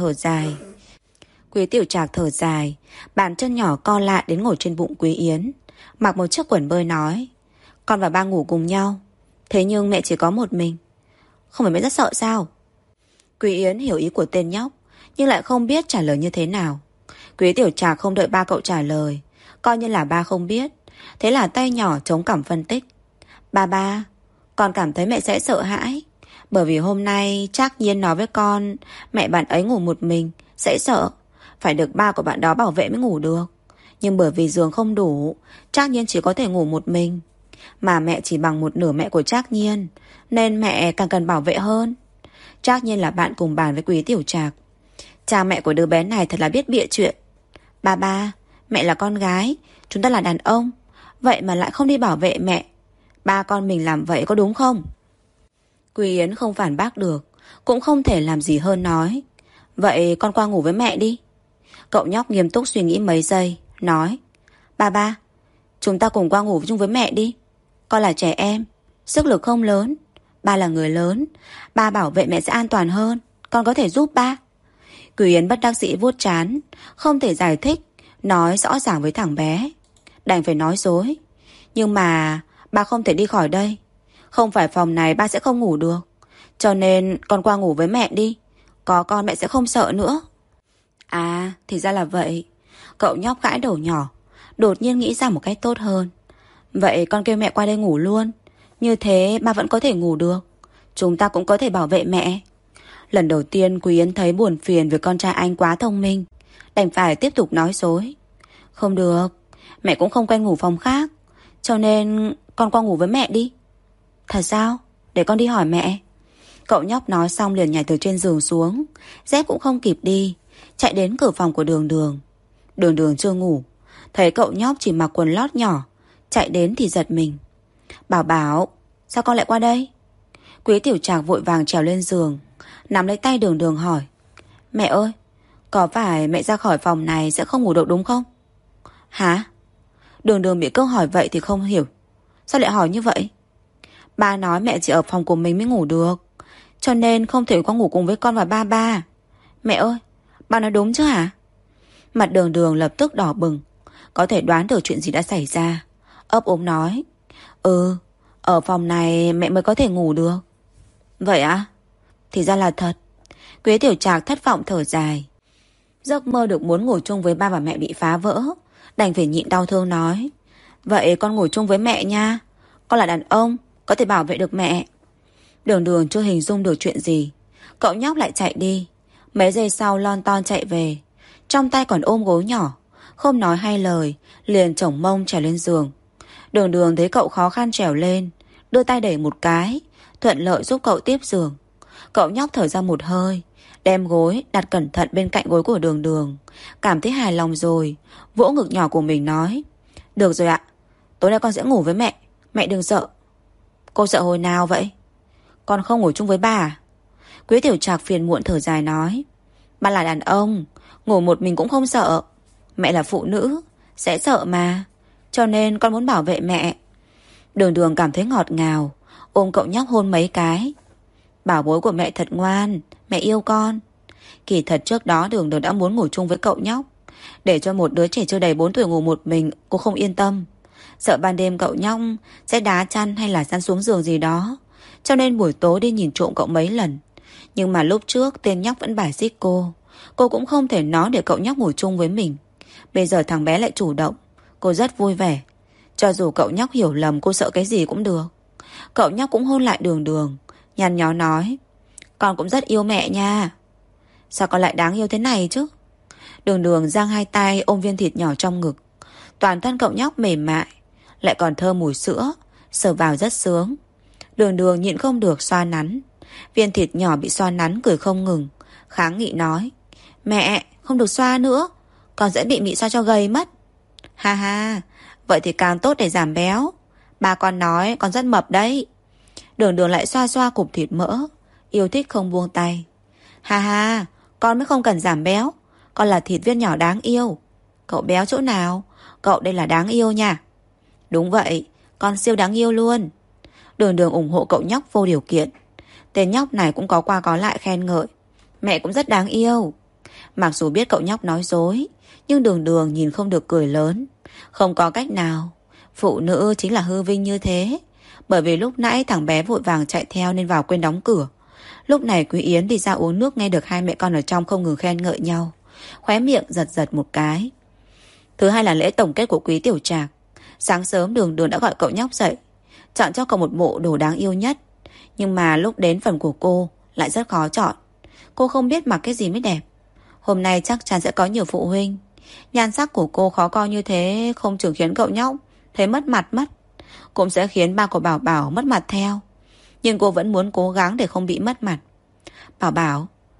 thở dài, bàn chân nhỏ co lại đến ngồi trên bụng Quý Yến, mặc một chiếc quần bơi nói: Con và ba ngủ cùng nhau, thế nhưng mẹ chỉ có một mình, không phải mẹ rất sợ sao? Quý Yến hiểu ý của tên nhóc, nhưng lại không biết trả lời như thế nào. Quý Tiểu Trạc không đợi ba cậu trả lời, coi như là ba không biết. Thế là tay nhỏ chống cằm phân tích: Ba, con cảm thấy mẹ sẽ sợ hãi, bởi vì hôm nay Trác Nhiên nói với con mẹ bạn ấy ngủ một mình sẽ sợ, phải được ba của bạn đó bảo vệ mới ngủ được. Nhưng bởi vì giường không đủ, Trác Nhiên chỉ có thể ngủ một mình. Mà mẹ chỉ bằng một nửa mẹ của Trác Nhiên, nên mẹ càng cần bảo vệ hơn. Trác Nhiên là bạn cùng bàn với Quý Tiểu Trạc. Cha mẹ của đứa bé này thật là biết bịa chuyện. Ba, mẹ là con gái, chúng ta là đàn ông, vậy mà lại không đi bảo vệ mẹ. Ba con mình làm vậy có đúng không? Quý Yến không phản bác được, cũng không thể làm gì hơn nói. Vậy con qua ngủ với mẹ đi. Cậu nhóc nghiêm túc suy nghĩ mấy giây, nói: Ba, chúng ta cùng qua ngủ chung với mẹ đi. Con là trẻ em, sức lực không lớn. Ba là người lớn, ba bảo vệ mẹ sẽ an toàn hơn. Con có thể giúp ba. Quý Yến bất đắc dĩ vuốt trán, không thể giải thích, nói rõ ràng với thằng bé. Đành phải nói dối. Nhưng mà ba không thể đi khỏi đây. Không phải phòng này ba sẽ không ngủ được. Cho nên con qua ngủ với mẹ đi. Có con mẹ sẽ không sợ nữa. À, thì ra là vậy. Cậu nhóc gãi đầu nhỏ, đột nhiên nghĩ ra một cách tốt hơn. Vậy con kêu mẹ qua đây ngủ luôn. Như thế ba vẫn có thể ngủ được. Chúng ta cũng có thể bảo vệ mẹ. Lần đầu tiên Quý Yến thấy buồn phiền vì con trai anh quá thông minh, đành phải tiếp tục nói dối. Không được, mẹ cũng không quen ngủ phòng khác, cho nên con qua ngủ với mẹ đi. Thật sao? Để con đi hỏi mẹ. Cậu nhóc nói xong liền nhảy từ trên giường xuống, dép cũng không kịp đi, chạy đến cửa phòng của Đường Đường. Đường Đường chưa ngủ, thấy cậu nhóc chỉ mặc quần lót nhỏ, chạy đến thì giật mình. Bảo Bảo, sao con lại qua đây? Quý Tiểu Trạc vội vàng trèo lên giường, nắm lấy tay Đường Đường hỏi: Mẹ ơi, có phải mẹ ra khỏi phòng này sẽ không ngủ được đúng không? Hả? Đường Đường bị câu hỏi vậy thì không hiểu. Sao lại hỏi như vậy? Ba nói mẹ chỉ ở phòng của mình mới ngủ được, cho nên không thể qua ngủ cùng với con và ba. Mẹ ơi, ba nói đúng chứ hả? Mặt Đường Đường lập tức đỏ bừng, có thể đoán được chuyện gì đã xảy ra. Ấp úng nói: ở phòng này mẹ mới có thể ngủ được. Vậy á? Thì ra là thật. Quý Tiểu Trạc thất vọng thở dài. Giấc mơ được muốn ngủ chung với ba và mẹ bị phá vỡ, đành phải nhịn đau thương nói: Vậy con ngủ chung với mẹ nha. Con là đàn ông, có thể bảo vệ được mẹ. Đường Đường chưa hình dung được chuyện gì, cậu nhóc lại chạy đi. Mấy giây sau lon ton chạy về, trong tay còn ôm gối nhỏ, không nói hai lời, liền chổng mông trèo lên giường. Đường Đường thấy cậu khó khăn trèo lên, đưa tay đẩy một cái, thuận lợi giúp cậu tiếp giường. Cậu nhóc thở ra một hơi, đem gối đặt cẩn thận bên cạnh gối của Đường Đường. Cảm thấy hài lòng rồi, vỗ ngực nhỏ của mình nói: Được rồi ạ, tối nay con sẽ ngủ với mẹ. Mẹ đừng sợ. Cô sợ hồi nào vậy? Con không ngủ chung với ba à? Quý Tiểu Trạc phiền muộn thở dài nói: Ba là đàn ông, ngủ một mình cũng không sợ. Mẹ là phụ nữ, sẽ sợ mà. Cho nên con muốn bảo vệ mẹ. Đường Đường cảm thấy ngọt ngào, ôm cậu nhóc hôn mấy cái. Bảo bối của mẹ thật ngoan, mẹ yêu con. Kỳ thật trước đó Đường Đường đã muốn ngủ chung với cậu nhóc. Để cho một đứa trẻ chưa đầy 4 tuổi ngủ một mình, cô không yên tâm. Sợ ban đêm cậu nhóc sẽ đá chăn hay là lăn xuống giường gì đó, cho nên buổi tối đi nhìn trộm cậu mấy lần. Nhưng mà lúc trước tên nhóc vẫn bài xích cô cũng không thể nói để cậu nhóc ngủ chung với mình. Bây giờ thằng bé lại chủ động, cô rất vui vẻ. Cho dù cậu nhóc hiểu lầm cô sợ cái gì cũng được. Cậu nhóc cũng hôn lại Đường Đường, nhăn nhó nói: Con cũng rất yêu mẹ nha. Sao con lại đáng yêu thế này chứ? Đường Đường giang hai tay ôm viên thịt nhỏ trong ngực. Toàn thân cậu nhóc mềm mại, lại còn thơm mùi sữa, sờ vào rất sướng. Đường Đường nhịn không được xoa nắn. Viên thịt nhỏ bị xoa nắn cười không ngừng, kháng nghị nói: Mẹ, không được xoa nữa, con sẽ bị mị xoa cho gầy mất. Ha ha, vậy thì càng tốt để giảm béo. Ba con nói con rất mập đấy. Đường Đường lại xoa xoa cục thịt mỡ, yêu thích không buông tay. Ha ha, con mới không cần giảm béo, con là thịt viên nhỏ đáng yêu. Cậu béo chỗ nào? Cậu đây là đáng yêu nha. Đúng vậy, con siêu đáng yêu luôn. Đường Đường ủng hộ cậu nhóc vô điều kiện. Tên nhóc này cũng có qua có lại khen ngợi: Mẹ cũng rất đáng yêu. Mặc dù biết cậu nhóc nói dối, nhưng Đường Đường nhìn không được cười lớn. Không có cách nào, phụ nữ chính là hư vinh như thế. Bởi vì lúc nãy thằng bé vội vàng chạy theo nên vào quên đóng cửa. Lúc này Quý Yến đi ra uống nước, nghe được hai mẹ con ở trong không ngừng khen ngợi nhau, khóe miệng giật giật một cái. Thứ hai là lễ tổng kết của Quý Tiểu Trạc. Sáng sớm Đường Đường đã gọi cậu nhóc dậy, chọn cho cậu một bộ đồ đáng yêu nhất. Nhưng mà lúc đến phần của cô lại rất khó chọn. Cô không biết mặc cái gì mới đẹp. Hôm nay chắc chắn sẽ có nhiều phụ huynh. Nhan sắc của cô khó coi như thế không chỉ khiến cậu nhóc thấy mất mặt mất, cũng sẽ khiến ba của Bảo Bảo mất mặt theo. Nhưng cô vẫn muốn cố gắng để không bị mất mặt. Bảo Bảo,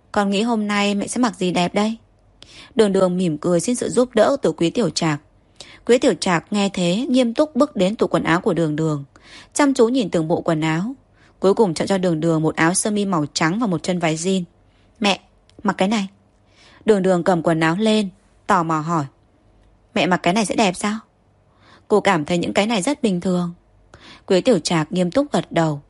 Con nghĩ hôm nay mẹ sẽ mặc gì đẹp đây? Đường Đường mỉm cười xin sự giúp đỡ từ Quý Tiểu Trạc. Quý Tiểu Trạc nghe thế nghiêm túc bước đến tủ quần áo của Đường Đường, chăm chú nhìn từng bộ quần áo. Cuối cùng chọn cho Đường Đường một áo sơ mi màu trắng và một chân váy jean. Mẹ, mặc cái này. Đường Đường cầm quần áo lên, tò mò hỏi. Mẹ mặc cái này sẽ đẹp sao? Cô cảm thấy những cái này rất bình thường. Quý Tiểu Trạc nghiêm túc gật đầu.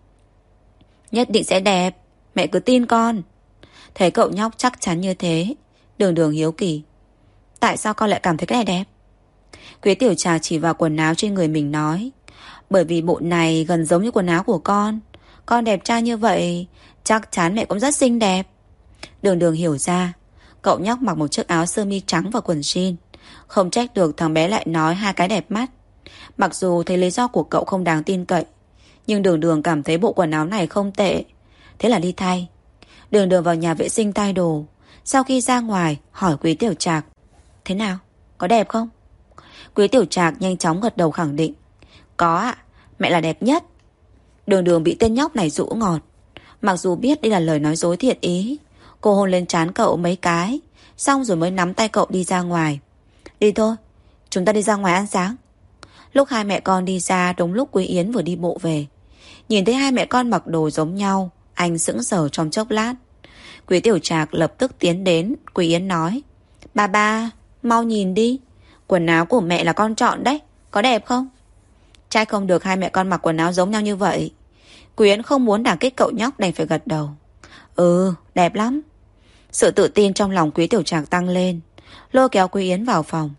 Nhất định sẽ đẹp, mẹ cứ tin con. Thấy cậu nhóc chắc chắn như thế, Đường Đường hiếu kỳ. Tại sao con lại cảm thấy cái này đẹp? Quý Tiểu Trạc chỉ vào quần áo trên người mình nói. Bởi vì bộ này gần giống như quần áo của con. Con đẹp trai như vậy, chắc chắn mẹ cũng rất xinh đẹp. Đường Đường hiểu ra. Cậu nhóc mặc một chiếc áo sơ mi trắng và quần jean. Không trách được thằng bé lại nói hai cái đẹp mắt. Mặc dù thấy lý do của cậu không đáng tin cậy, nhưng Đường Đường cảm thấy bộ quần áo này không tệ. Thế là đi thay. Đường Đường vào nhà vệ sinh thay đồ. Sau khi ra ngoài hỏi Quý Tiểu Trạc. Thế nào? Có đẹp không? Quý Tiểu Trạc nhanh chóng gật đầu khẳng định. Có ạ, mẹ là đẹp nhất. Đường Đường bị tên nhóc này dỗ ngọt. Mặc dù biết đây là lời nói dối thiện ý, cô hôn lên trán cậu mấy cái, xong rồi mới nắm tay cậu đi ra ngoài. Đi thôi, chúng ta đi ra ngoài ăn sáng. Lúc hai mẹ con đi ra đúng lúc Quý Yến vừa đi bộ về. Nhìn thấy hai mẹ con mặc đồ giống nhau, anh sững sờ trong chốc lát. Quý Tiểu Trạc lập tức tiến đến. Quý Yến nói. Ba, mau nhìn đi. Quần áo của mẹ là con chọn đấy, có đẹp không? Trai không được hai mẹ con mặc quần áo giống nhau như vậy. Quý Yến không muốn đả kích cậu nhóc đành phải gật đầu. Ừ, đẹp lắm. Sự tự tin trong lòng Quý Tiểu Trạc tăng lên, lôi kéo Quý Yến vào phòng.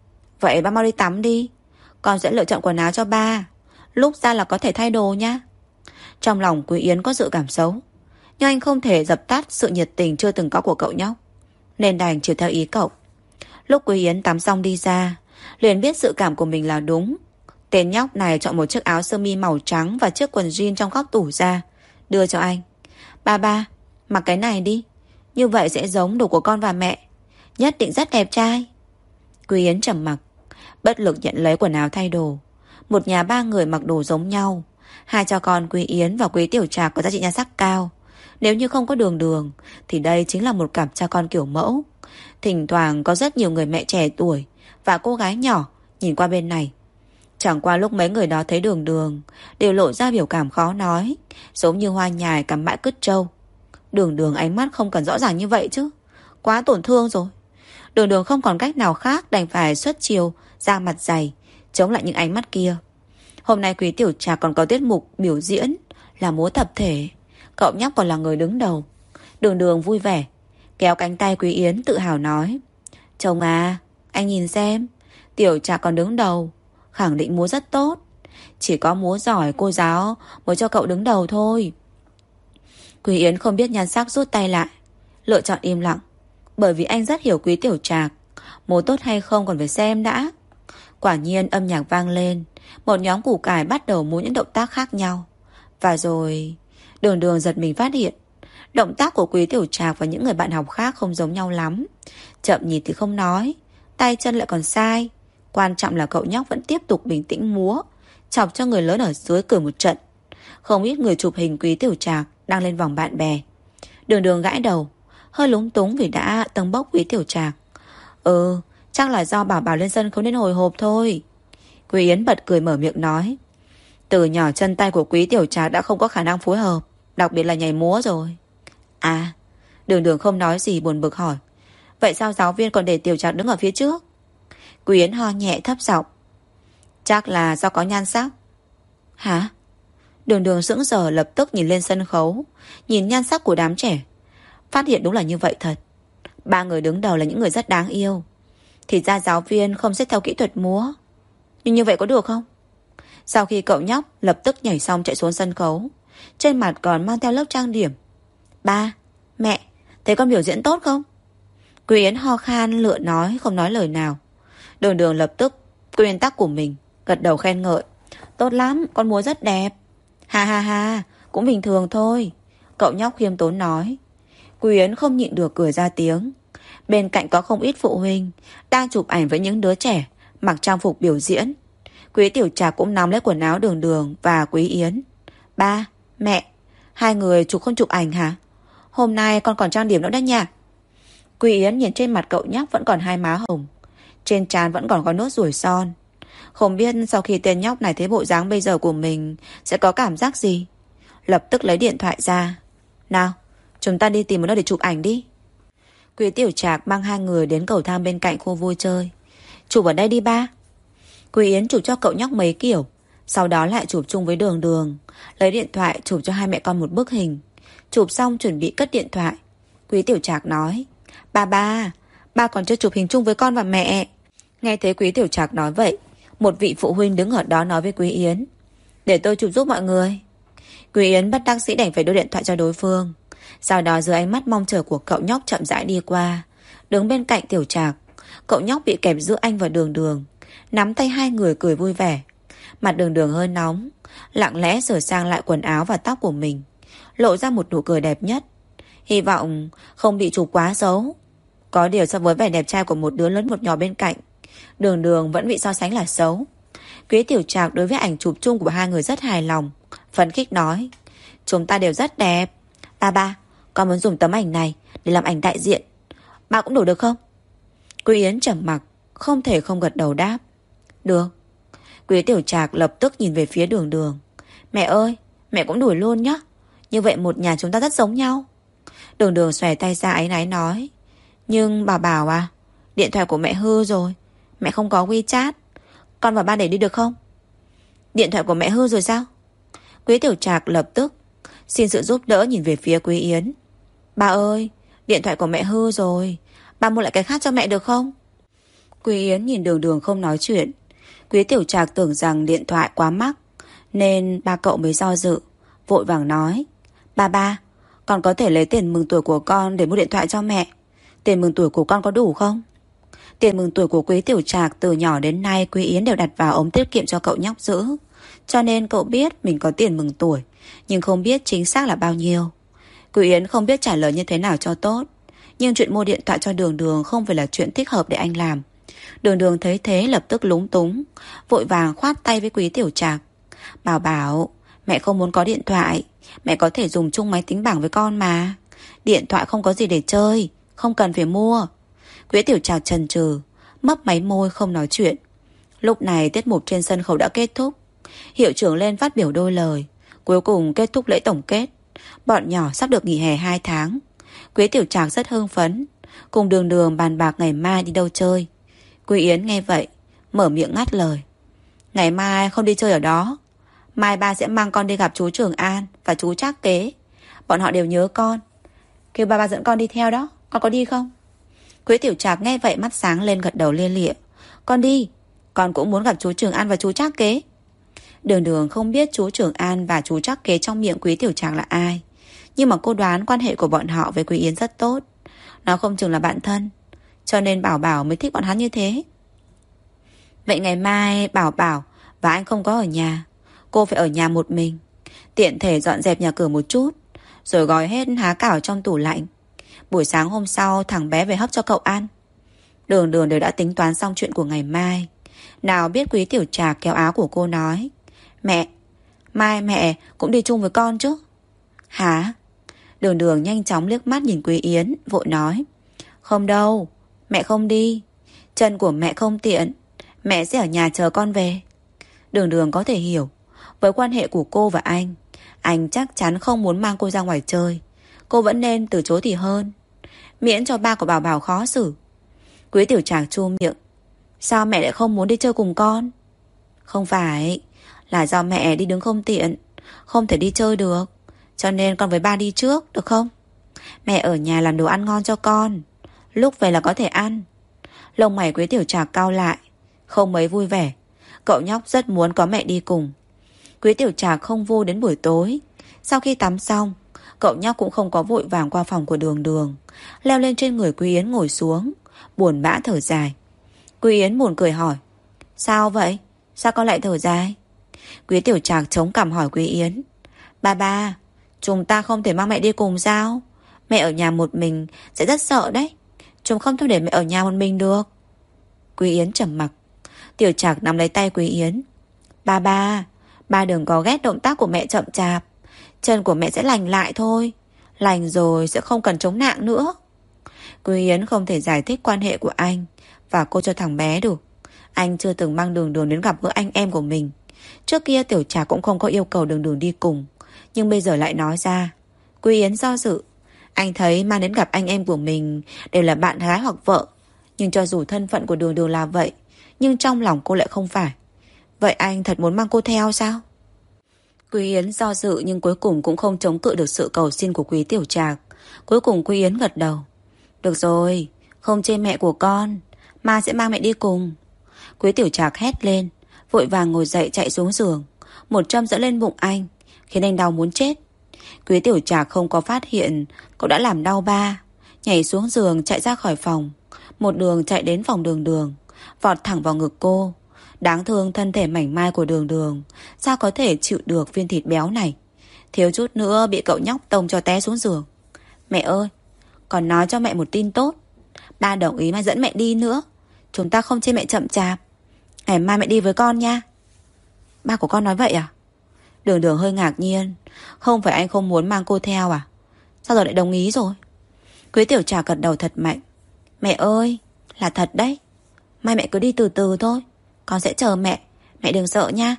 Vậy ba mau đi tắm đi, con sẽ lựa chọn quần áo cho ba. Lúc ra là có thể thay đồ nhá. Trong lòng Quý Yến có dự cảm xấu, nhưng anh không thể dập tắt sự nhiệt tình chưa từng có của cậu nhóc, nên đành chiều theo ý cậu. Lúc Quý Yến tắm xong đi ra, liền biết dự cảm của mình là đúng. Tên nhóc này chọn một chiếc áo sơ mi màu trắng và chiếc quần jean trong góc tủ ra, đưa cho anh. Ba, mặc cái này đi, như vậy sẽ giống đồ của con và mẹ, nhất định rất đẹp trai. Quý Yến trầm mặc, bất lực nhận lấy quần áo thay đồ. Một nhà ba người mặc đồ giống nhau. Hai cha con Quý Yến và Quý Tiểu Trạc có giá trị nhan sắc cao. Nếu như không có Đường Đường thì đây chính là một cặp cha con kiểu mẫu. Thỉnh thoảng có rất nhiều người mẹ trẻ tuổi và cô gái nhỏ nhìn qua bên này. Chẳng qua lúc mấy người đó thấy Đường Đường đều lộ ra biểu cảm khó nói, giống như hoa nhài cắm bãi cứt trâu. Đường Đường ánh mắt không cần rõ ràng như vậy chứ, quá tổn thương rồi. Đường Đường không còn cách nào khác, đành phải xuất chiều ra mặt dày chống lại những ánh mắt kia. Hôm nay Quý Tiểu Trạc còn có tiết mục biểu diễn là múa tập thể. Cậu nhóc còn là người đứng đầu. Đường Đường vui vẻ kéo cánh tay Quý Yến tự hào nói. Chồng à, anh nhìn xem, Tiểu Trạc còn đứng đầu, khẳng định múa rất tốt. Chỉ có múa giỏi cô giáo mới cho cậu đứng đầu thôi. Quý Yến không biết nhan sắc rút tay lại, lựa chọn im lặng. Bởi vì anh rất hiểu Quý Tiểu Trạc, múa tốt hay không còn phải xem đã. Quả nhiên âm nhạc vang lên, một nhóm củ cải bắt đầu múa những động tác khác nhau. Và rồi Đường Đường giật mình phát hiện động tác của Quý Tiểu Trạc và những người bạn học khác không giống nhau lắm. Chậm nhịp thì không nói, tay chân lại còn sai. Quan trọng là cậu nhóc vẫn tiếp tục bình tĩnh múa, chọc cho người lớn ở dưới cười một trận. Không ít người chụp hình Quý Tiểu Trạc đăng lên vòng bạn bè. Đường Đường gãi đầu, hơi lúng túng vì đã tâng bốc Quý Tiểu Trạc. Chắc là do bảo bảo lên sân không nên hồi hộp thôi. Quý Yến bật cười mở miệng nói. Từ nhỏ chân tay của Quý Tiểu Trạc đã không có khả năng phối hợp, đặc biệt là nhảy múa rồi. À, Đường Đường không nói gì buồn bực hỏi. Vậy sao giáo viên còn để Tiểu Trạc đứng ở phía trước? Quý Yến ho nhẹ thấp giọng. Chắc là do có nhan sắc. Hả? Đường Đường sững sờ, lập tức nhìn lên sân khấu, nhìn nhan sắc của đám trẻ, phát hiện đúng là như vậy thật. Ba người đứng đầu là những người rất đáng yêu. Thì ra giáo viên không xếp theo kỹ thuật múa. Nhưng như vậy có được không? Sau khi cậu nhóc lập tức nhảy xong chạy xuống sân khấu, trên mặt còn mang theo lớp trang điểm. Ba, mẹ, thấy con biểu diễn tốt không? Quý Yến ho khan lựa nói, không nói lời nào. Đường Đường lập tức nguyên tắc của mình, gật đầu khen ngợi. Tốt lắm, con múa rất đẹp. Ha, cũng bình thường thôi, cậu nhóc khiêm tốn nói. Quý Yến không nhịn được cười ra tiếng. Bên cạnh có không ít phụ huynh đang chụp ảnh với những đứa trẻ mặc trang phục biểu diễn. Quý Tiểu Trạc cũng nắm lấy quần áo Đường Đường và Quý Yến. Ba, mẹ, hai người chụp không chụp ảnh hả? Hôm nay con còn trang điểm nữa đấy nha. Quý Yến nhìn trên mặt cậu nhóc vẫn còn hai má hồng, trên trán vẫn còn có nốt ruồi son. Không biết sau khi tên nhóc này thấy bộ dáng bây giờ của mình sẽ có cảm giác gì. Lập tức lấy điện thoại ra. Nào, chúng ta đi tìm một nơi để chụp ảnh đi. Quý Tiểu Trạc mang hai người đến cầu thang bên cạnh khu vui chơi. Chụp ở đây đi ba. Quý Yến chụp cho cậu nhóc mấy kiểu, sau đó lại chụp chung với Đường Đường. Lấy điện thoại chụp cho hai mẹ con một bức hình. Chụp xong chuẩn bị cất điện thoại. Quý Tiểu Trạc nói: Ba còn chưa chụp hình chung với con và mẹ. Nghe thấy Quý Tiểu Trạc nói vậy, một vị phụ huynh đứng ở đó nói với Quý Yến: Để tôi chụp giúp mọi người. Quý Yến bất đắc dĩ đành phải đưa điện thoại cho đối phương. Sau đó dưới ánh mắt mong chờ của cậu nhóc chậm rãi đi qua, đứng bên cạnh Tiểu Trạc. Cậu nhóc bị kẹp giữa anh và Đường Đường, nắm tay hai người cười vui vẻ. Mặt Đường Đường hơi nóng, lặng lẽ sửa sang lại quần áo và tóc của mình, lộ ra một nụ cười đẹp nhất. Hy vọng không bị chụp quá xấu. Có điều so với vẻ đẹp trai của một đứa lớn một nhỏ bên cạnh, Đường Đường vẫn bị so sánh là xấu. Quý Tiểu Trạc đối với ảnh chụp chung của hai người rất hài lòng, phấn khích nói: Chúng ta đều rất đẹp. Ba, con muốn dùng tấm ảnh này để làm ảnh đại diện. Ba cũng đủ được không? Quý Yến trầm mặc, không thể không gật đầu đáp: Được. Quý Tiểu Trạc lập tức nhìn về phía Đường Đường: Mẹ ơi, mẹ cũng đuổi luôn nhé. Như vậy một nhà chúng ta rất giống nhau. Đường Đường xòe tay ra áy náy nói: Nhưng Bảo à, điện thoại của mẹ hư rồi, mẹ không có WeChat. Con và ba để đi được không? Điện thoại của mẹ hư rồi sao? Quý Tiểu Trạc lập tức xin sự giúp đỡ nhìn về phía Quý Yến: Ba ơi, điện thoại của mẹ hư rồi, ba mua lại cái khác cho mẹ được không? Quý Yến nhìn Đường Đường không nói chuyện. Quý Tiểu Trạc tưởng rằng điện thoại quá mắc nên ba cậu mới do dự, vội vàng nói: Ba, con có thể lấy tiền mừng tuổi của con để mua điện thoại cho mẹ. Tiền mừng tuổi của con có đủ không? Tiền mừng tuổi của Quý Tiểu Trạc từ nhỏ đến nay Quý Yến đều đặt vào ống tiết kiệm cho cậu nhóc giữ, cho nên cậu biết mình có tiền mừng tuổi, nhưng không biết chính xác là bao nhiêu. Quý Yến không biết trả lời như thế nào cho tốt, nhưng chuyện mua điện thoại cho Đường Đường không phải là chuyện thích hợp để anh làm. Đường Đường thấy thế lập tức lúng túng, vội vàng khoát tay với Quý Tiểu Trạc: Bảo, mẹ không muốn có điện thoại, mẹ có thể dùng chung máy tính bảng với con mà. Điện thoại không có gì để chơi, không cần phải mua. Quý Tiểu Trạc chần chừ, mấp máy môi không nói chuyện. Lúc này tiết mục trên sân khấu đã kết thúc. Hiệu trưởng lên phát biểu đôi lời, cuối cùng kết thúc lễ tổng kết. Bọn nhỏ sắp được nghỉ hè 2 tháng. Quý Tiểu Trạc rất hưng phấn, cùng Đường Đường bàn bạc ngày mai đi đâu chơi. Quý Yến nghe vậy mở miệng ngắt lời: Ngày mai không đi chơi ở đó. Mai ba sẽ mang con đi gặp chú Trường An và chú Trác Kế. Bọn họ đều nhớ con, kêu ba dẫn con đi theo đó. Con có đi không? Quý Tiểu Trạc nghe vậy mắt sáng lên gật đầu lia lịa: Con đi, con cũng muốn gặp chú Trường An và chú Trác Kế. Đường Đường không biết chú Trường An và chú Trác Kế trong miệng Quý Tiểu Trạc là ai, nhưng mà cô đoán quan hệ của bọn họ với Quý Yến rất tốt. Nó không chừng là bạn thân, cho nên Bảo mới thích bọn hắn như thế. Vậy ngày mai Bảo và anh không có ở nhà, cô phải ở nhà một mình, tiện thể dọn dẹp nhà cửa một chút, rồi gói hết há cảo trong tủ lạnh. Buổi sáng hôm sau thằng bé về hấp cho cậu ăn. Đường Đường đều đã tính toán xong chuyện của ngày mai. Nào biết Quý Tiểu Trạc kéo áo của cô nói: Mẹ, mai mẹ cũng đi chung với con chứ? Hả? Đường Đường nhanh chóng liếc mắt nhìn Quý Yến, vội nói: Không đâu, mẹ không đi. Chân của mẹ không tiện, mẹ sẽ ở nhà chờ con về. Đường Đường có thể hiểu, với quan hệ của cô và anh chắc chắn không muốn mang cô ra ngoài chơi. Cô vẫn nên từ chối thì hơn, miễn cho ba của Bảo khó xử. Quý Tiểu Trạc chu miệng: Sao mẹ lại không muốn đi chơi cùng con? Không phải, là do mẹ đi đứng không tiện, không thể đi chơi được, cho nên con với ba đi trước, được không? Mẹ ở nhà làm đồ ăn ngon cho con, lúc về là có thể ăn. Lông mày Quý Tiểu Trạc cau lại, không mấy vui vẻ. Cậu nhóc rất muốn có mẹ đi cùng. Quý Tiểu Trạc không vui đến buổi tối. Sau khi tắm xong, cậu nhóc cũng không có vội vàng qua phòng của Đường Đường, leo lên trên người Quý Yến ngồi xuống, buồn bã thở dài. Quý Yến buồn cười hỏi: Sao vậy? Sao con lại thở dài? Quý Tiểu Trạc chống cằm hỏi Quý Yến: Ba, chúng ta không thể mang mẹ đi cùng sao? Mẹ ở nhà một mình sẽ rất sợ đấy. Chúng không thể để mẹ ở nhà một mình được. Quý Yến trầm mặc. Tiểu Trạc nắm lấy tay Quý Yến: Ba đừng có ghét động tác của mẹ chậm chạp. Chân của mẹ sẽ lành lại thôi. Lành rồi sẽ không cần chống nạng nữa. Quý Yến không thể giải thích quan hệ của anh và cô cho thằng bé được. Anh chưa từng mang Đường Đường đến gặp gỡ anh em của mình. Trước kia Tiểu Trạc cũng không có yêu cầu Đường Đường đi cùng, nhưng bây giờ lại nói ra. Quý Yến do dự. Anh thấy mang đến gặp anh em của mình đều là bạn gái hoặc vợ. Nhưng cho dù thân phận của Đường Đường là vậy, nhưng trong lòng cô lại không phải. Vậy anh thật muốn mang cô theo sao? Quý Yến do dự nhưng cuối cùng cũng không chống cự được sự cầu xin của Quý Tiểu Trạc. Cuối cùng Quý Yến gật đầu. Được rồi, không chê mẹ của con, ma sẽ mang mẹ đi cùng. Quý Tiểu Trạc hét lên, vội vàng ngồi dậy chạy xuống giường. Một châm dẫn lên bụng anh, khiến anh đau muốn chết. Quý Tiểu Trạc không có phát hiện cậu đã làm đau ba. Nhảy xuống giường chạy ra khỏi phòng. Một đường chạy đến phòng Đường Đường, vọt thẳng vào ngực cô. Đáng thương thân thể mảnh mai của Đường Đường, sao có thể chịu được viên thịt béo này. Thiếu chút nữa bị cậu nhóc tông cho té xuống giường. Mẹ ơi, còn nói cho mẹ một tin tốt. Ba đồng ý mà dẫn mẹ đi nữa. Chúng ta không chê mẹ chậm chạp. Ngày mai mẹ đi với con nha. Ba của con nói vậy à? Đường Đường hơi ngạc nhiên. Không phải anh không muốn mang cô theo à? Sao giờ lại đồng ý rồi? Quý Tiểu Trà gật đầu thật mạnh. Mẹ ơi, là thật đấy. Mai mẹ cứ đi từ từ thôi. Con sẽ chờ mẹ. Mẹ đừng sợ nha.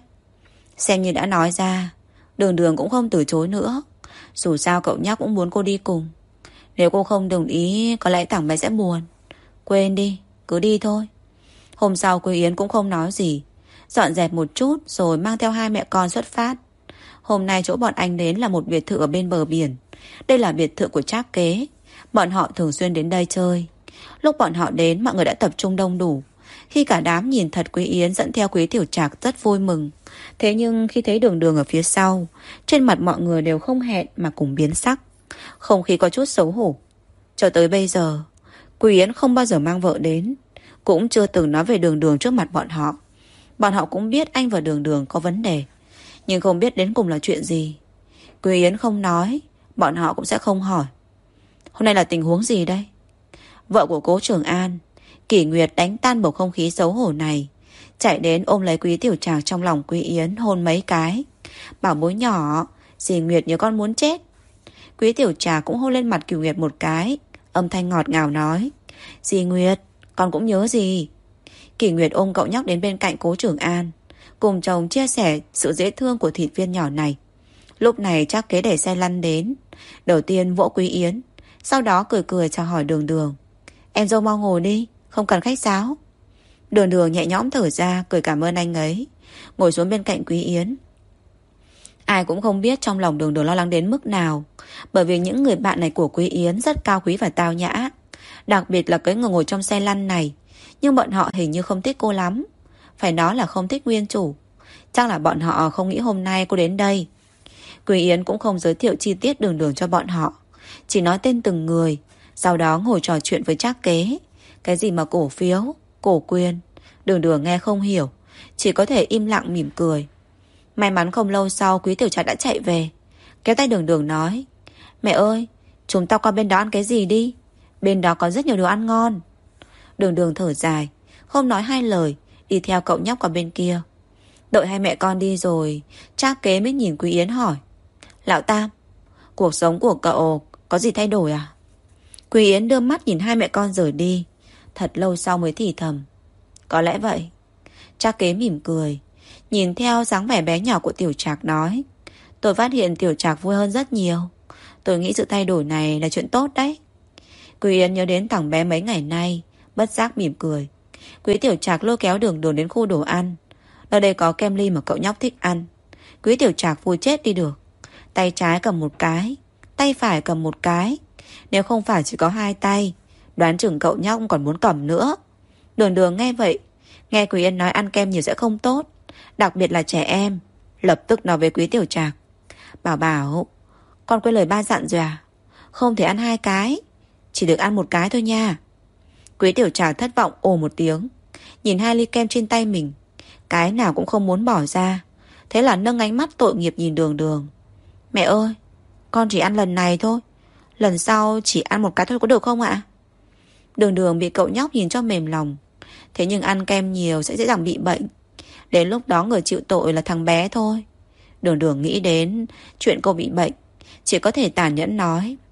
Xem như đã nói ra, Đường Đường cũng không từ chối nữa. Dù sao cậu nhóc cũng muốn cô đi cùng. Nếu cô không đồng ý, có lẽ thằng bé sẽ buồn. Quên đi, cứ đi thôi. Hôm sau Quý Yến cũng không nói gì, dọn dẹp một chút rồi mang theo hai mẹ con xuất phát. Hôm nay chỗ bọn anh đến là một biệt thự ở bên bờ biển. Đây là biệt thự của Trác Kế. Bọn họ thường xuyên đến đây chơi. Lúc bọn họ đến, mọi người đã tập trung đông đủ. Khi cả đám nhìn thật Quý Yến dẫn theo Quý Tiểu Trạc rất vui mừng. Thế nhưng khi thấy Đường Đường ở phía sau, trên mặt mọi người đều không hẹn mà cùng biến sắc. Không khí có chút xấu hổ. Cho tới bây giờ, Quý Yến không bao giờ mang vợ đến, cũng chưa từng nói về Đường Đường trước mặt bọn họ. Bọn họ cũng biết anh và Đường Đường có vấn đề, nhưng không biết đến cùng là chuyện gì. Quý Yến không nói, bọn họ cũng sẽ không hỏi. Hôm nay là tình huống gì đây? Vợ của Cố Trường An, Kỷ Nguyệt, đánh tan bầu không khí xấu hổ này, chạy đến ôm lấy Quý Tiểu Trạc trong lòng Quý Yến, hôn mấy cái. Bảo bối nhỏ, dì Nguyệt nhớ con muốn chết. Quý Tiểu Trạc cũng hôn lên mặt Kỷ Nguyệt một cái, âm thanh ngọt ngào nói. Dì Nguyệt, con cũng nhớ gì. Kỷ Nguyệt ôm cậu nhóc đến bên cạnh Cố Trường An, cùng chồng chia sẻ sự dễ thương của thịt viên nhỏ này. Lúc này Trác Kế đẩy xe lăn đến, đầu tiên vỗ Quý Yến, sau đó cười cười chào hỏi Đường Đường. Em dâu mau ngồi đi, không cần khách sáo. Đường Đường nhẹ nhõm thở ra, cười cảm ơn anh ấy, ngồi xuống bên cạnh Quý Yến. Ai cũng không biết trong lòng Đường Đường lo lắng đến mức nào, bởi vì những người bạn này của Quý Yến rất cao quý và tao nhã, đặc biệt là cái người ngồi trong xe lăn này. Nhưng bọn họ hình như không thích cô lắm. Phải nói là không thích nguyên chủ. Chắc là bọn họ không nghĩ hôm nay cô đến đây. Quý Yến cũng không giới thiệu chi tiết Đường Đường cho bọn họ, chỉ nói tên từng người, sau đó ngồi trò chuyện với Trác Kế. Cái gì mà cổ phiếu, cổ quyền, Đường Đường nghe không hiểu, chỉ có thể im lặng mỉm cười. May mắn không lâu sau Quý Tiểu Trạc đã chạy về, kéo tay Đường Đường nói. Mẹ ơi, chúng ta qua bên đó ăn cái gì đi, bên đó có rất nhiều đồ ăn ngon. Đường Đường thở dài, không nói hai lời, đi theo cậu nhóc qua bên kia. Đợi hai mẹ con đi rồi, Trác Kế mới nhìn Quý Yến hỏi. Lão Tam, cuộc sống của cậu có gì thay đổi à? Quý Yến đưa mắt nhìn hai mẹ con rời đi, thật lâu sau mới thì thầm. Có lẽ vậy. Trác Kế mỉm cười, nhìn theo dáng vẻ bé nhỏ của Tiểu Trạc nói. Tôi phát hiện Tiểu Trạc vui hơn rất nhiều. Tôi nghĩ sự thay đổi này là chuyện tốt đấy. Quý Yến nhớ đến thằng bé mấy ngày nay, bất giác mỉm cười. Quý Tiểu Trạc lôi kéo Đường Đường đến khu đồ ăn. Ở đây có kem ly mà cậu nhóc thích ăn. Quý Tiểu Trạc vui chết đi được. Tay trái cầm một cái, tay phải cầm một cái. Nếu không phải chỉ có hai tay, đoán chừng cậu nhóc còn muốn cầm nữa. Đường Đường nghe vậy, nghe Quý Yến nói ăn kem nhiều sẽ không tốt, đặc biệt là trẻ em, lập tức nói với Quý Tiểu Trạc. Bảo bảo, con quên lời ba dặn rồi à? Không thể ăn hai cái, chỉ được ăn một cái thôi nha. Quý Tiểu Trạc thất vọng ồ một tiếng, nhìn hai ly kem trên tay mình, cái nào cũng không muốn bỏ ra. Thế là nâng ánh mắt tội nghiệp nhìn Đường Đường. Mẹ ơi, con chỉ ăn lần này thôi, lần sau chỉ ăn một cái thôi có được không ạ? Đường Đường bị cậu nhóc nhìn cho mềm lòng. Thế nhưng ăn kem nhiều sẽ dễ dàng bị bệnh, đến lúc đó người chịu tội là thằng bé thôi. Đường Đường nghĩ đến chuyện cô bị bệnh, chỉ có thể tàn nhẫn nói.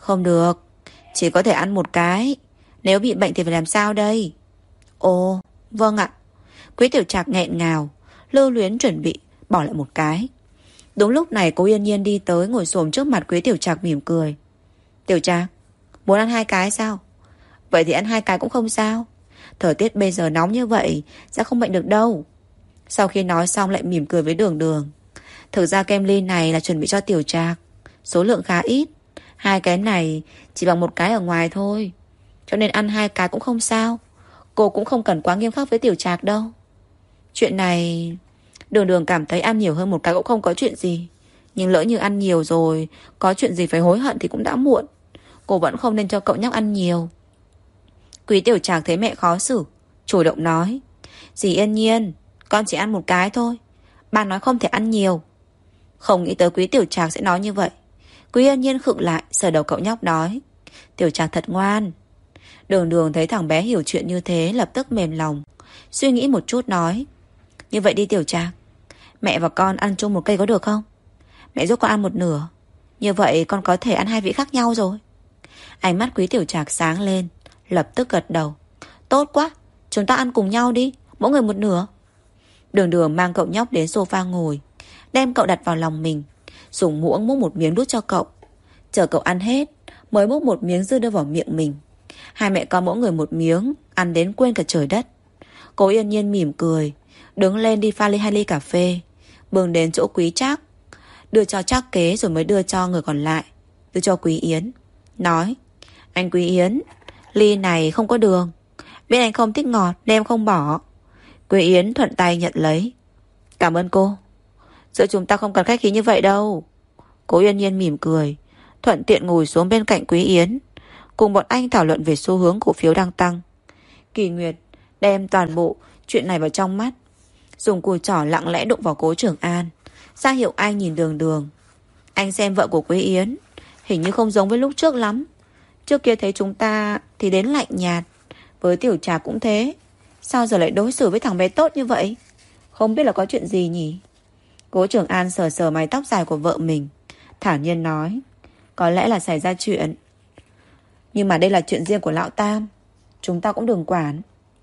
Không được, chỉ có thể ăn một cái. Nếu bị bệnh thì phải làm sao đây? Ồ, vâng ạ. Quý Tiểu Trạc nghẹn ngào, lưu luyến chuẩn bị bỏ lại một cái. Đúng lúc này cô Yên Nhiên đi tới, ngồi xổm trước mặt Quý Tiểu Trạc mỉm cười. Tiểu Trạc, muốn ăn 2 cái sao? Vậy thì ăn 2 cái cũng không sao. Thời tiết bây giờ nóng như vậy, sẽ không bệnh được đâu. Sau khi nói xong lại mỉm cười với Đường Đường. Thực ra kem ly này là chuẩn bị cho Tiểu Trạc, số lượng khá ít. 2 cái này chỉ bằng 1 cái ở ngoài thôi, cho nên ăn 2 cái cũng không sao. Cô cũng không cần quá nghiêm khắc với Tiểu Trạc đâu. Chuyện này Đường Đường cảm thấy ăn nhiều hơn 1 cái cũng không có chuyện gì. Nhưng lỡ như ăn nhiều rồi, có chuyện gì phải hối hận thì cũng đã muộn. Cô vẫn không nên cho cậu nhóc ăn nhiều. Quý Tiểu Trạc thấy mẹ khó xử, chủ động nói. Dì Yên Nhiên, con chỉ ăn 1 cái thôi, ba nói không thể ăn nhiều. Không nghĩ tới Quý Tiểu Trạc sẽ nói như vậy. Quý Yên Nhiên khựng lại, sờ đầu cậu nhóc nói. Tiểu Trạc thật ngoan. Đường Đường thấy thằng bé hiểu chuyện như thế, lập tức mềm lòng. Suy nghĩ một chút nói. Như vậy đi Tiểu Trạc, mẹ và con ăn chung một cây có được không? Mẹ giúp con ăn 1/2. Như vậy con có thể ăn 2 vị khác nhau rồi. Ánh mắt Quý Tiểu Trạc sáng lên, lập tức gật đầu. Tốt quá, chúng ta ăn cùng nhau đi, mỗi người 1/2. Đường Đường mang cậu nhóc đến sofa ngồi, đem cậu đặt vào lòng mình, dùng muỗng múc 1 miếng đút cho cậu. Chờ cậu ăn hết mới múc 1 miếng dư đưa vào miệng mình. Hai mẹ con mỗi người 1 miếng, ăn đến quên cả trời đất. Cô Yên Nhiên mỉm cười, đứng lên đi pha 2 ly cà phê, bưng đến chỗ Quý Trác, đưa cho Trác Kế rồi mới đưa cho người còn lại, đưa cho Quý Yến. Nói, anh Quý Yến, ly này không có đường, biết anh không thích ngọt nên em không bỏ. Quý Yến thuận tay nhận lấy. Cảm ơn cô. Giữa chúng ta không cần khách khí như vậy đâu. Cố Yên Nhiên mỉm cười, thuận tiện ngồi xuống bên cạnh Quý Yến, cùng bọn anh thảo luận về xu hướng cổ phiếu đang tăng. Kỳ Nguyệt đem toàn bộ chuyện này vào trong mắt, dùng cùi trỏ lặng lẽ đụng vào Cố Trường An, ra hiệu anh nhìn Đường Đường. Anh xem vợ của Quý Yến hình như không giống với lúc trước lắm. Trước kia thấy chúng ta thì đến lạnh nhạt, với Tiểu Trà cũng thế, sao giờ lại đối xử với thằng bé tốt như vậy? Không biết là có chuyện gì nhỉ? Cố Trường An sờ sờ mái tóc dài của vợ mình, thản nhiên nói. Có lẽ là xảy ra chuyện, nhưng mà đây là chuyện riêng của lão Tam, chúng ta cũng đừng quản.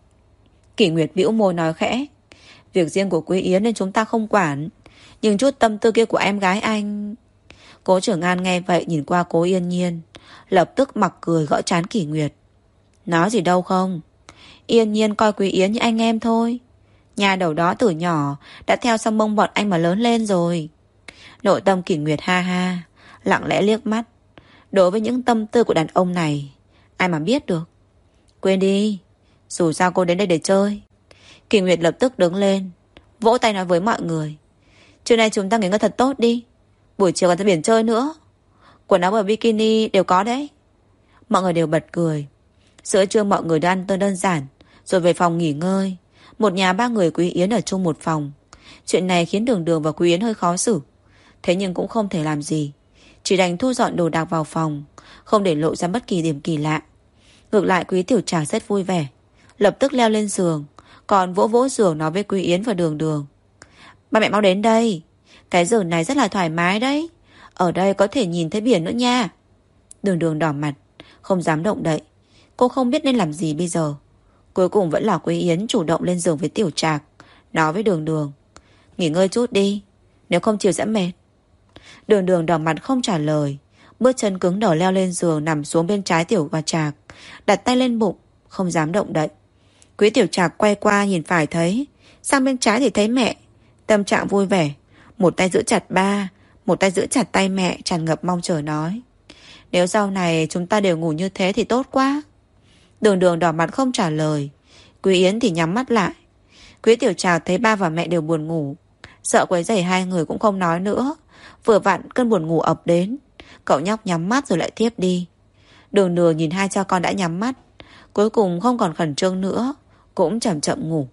Kỷ Nguyệt bĩu môi nói khẽ. Việc riêng của Quý Yến nên chúng ta không quản, nhưng chút tâm tư kia của em gái anh. Cố Trường An nghe vậy nhìn qua Cố Yên Nhiên, lập tức mặc cười gõ trán Kỷ Nguyệt. Nói gì đâu không, Yên Nhiên coi Quý Yến như anh em thôi. Nhà đầu đó từ nhỏ đã theo sau mông bọn anh mà lớn lên rồi. Nội tâm Kỷ Nguyệt ha ha, lặng lẽ liếc mắt. Đối với những tâm tư của đàn ông này, ai mà biết được. Quên đi, dù sao cô đến đây để chơi. Kỷ Nguyệt lập tức đứng lên, vỗ tay nói với mọi người. Trưa nay chúng ta nghỉ ngơi thật tốt đi, buổi chiều còn ra biển chơi nữa. Quần áo và bikini đều có đấy. Mọi người đều bật cười. Giữa trưa mọi người đã ăn tối đơn giản, rồi về phòng nghỉ ngơi. Một nhà 3 người Quý Yến ở chung một phòng. Chuyện này khiến Đường Đường và Quý Yến hơi khó xử, thế nhưng cũng không thể làm gì, chỉ đành thu dọn đồ đạc vào phòng, không để lộ ra bất kỳ điểm kỳ lạ. Ngược lại Quý Tiểu Trà rất vui vẻ, lập tức leo lên giường, còn vỗ vỗ giường nói với Quý Yến và Đường Đường. Ba mẹ mau đến đây, cái giường này rất là thoải mái đấy, ở đây có thể nhìn thấy biển nữa nha. Đường Đường đỏ mặt, không dám động đậy. Cô không biết nên làm gì bây giờ. Cuối cùng vẫn là Quý Yến chủ động lên giường với Tiểu Trạc, nói với Đường Đường. Nghỉ ngơi chút đi, nếu không chiều sẽ mệt. Đường Đường đỏ mặt không trả lời, bước chân cứng đờ leo lên giường, nằm xuống bên trái Tiểu Trạc, đặt tay lên bụng, không dám động đậy. Quý Tiểu Trạc quay qua nhìn phải thấy, sang bên trái thì thấy mẹ. Tâm trạng vui vẻ, một tay giữ chặt ba, một tay giữ chặt tay mẹ, tràn ngập mong chờ nói. Nếu sau này chúng ta đều ngủ như thế thì tốt quá. Đường Đường đỏ mặt không trả lời. Quý Yến thì nhắm mắt lại. Quý Tiểu Trạc thấy ba và mẹ đều buồn ngủ, sợ quấy rầy hai người cũng không nói nữa. Vừa vặn cơn buồn ngủ ập đến, cậu nhóc nhắm mắt rồi lại tiếp đi. Đường Đường nhìn hai cha con đã nhắm mắt, cuối cùng không còn khẩn trương nữa, cũng chậm chậm ngủ.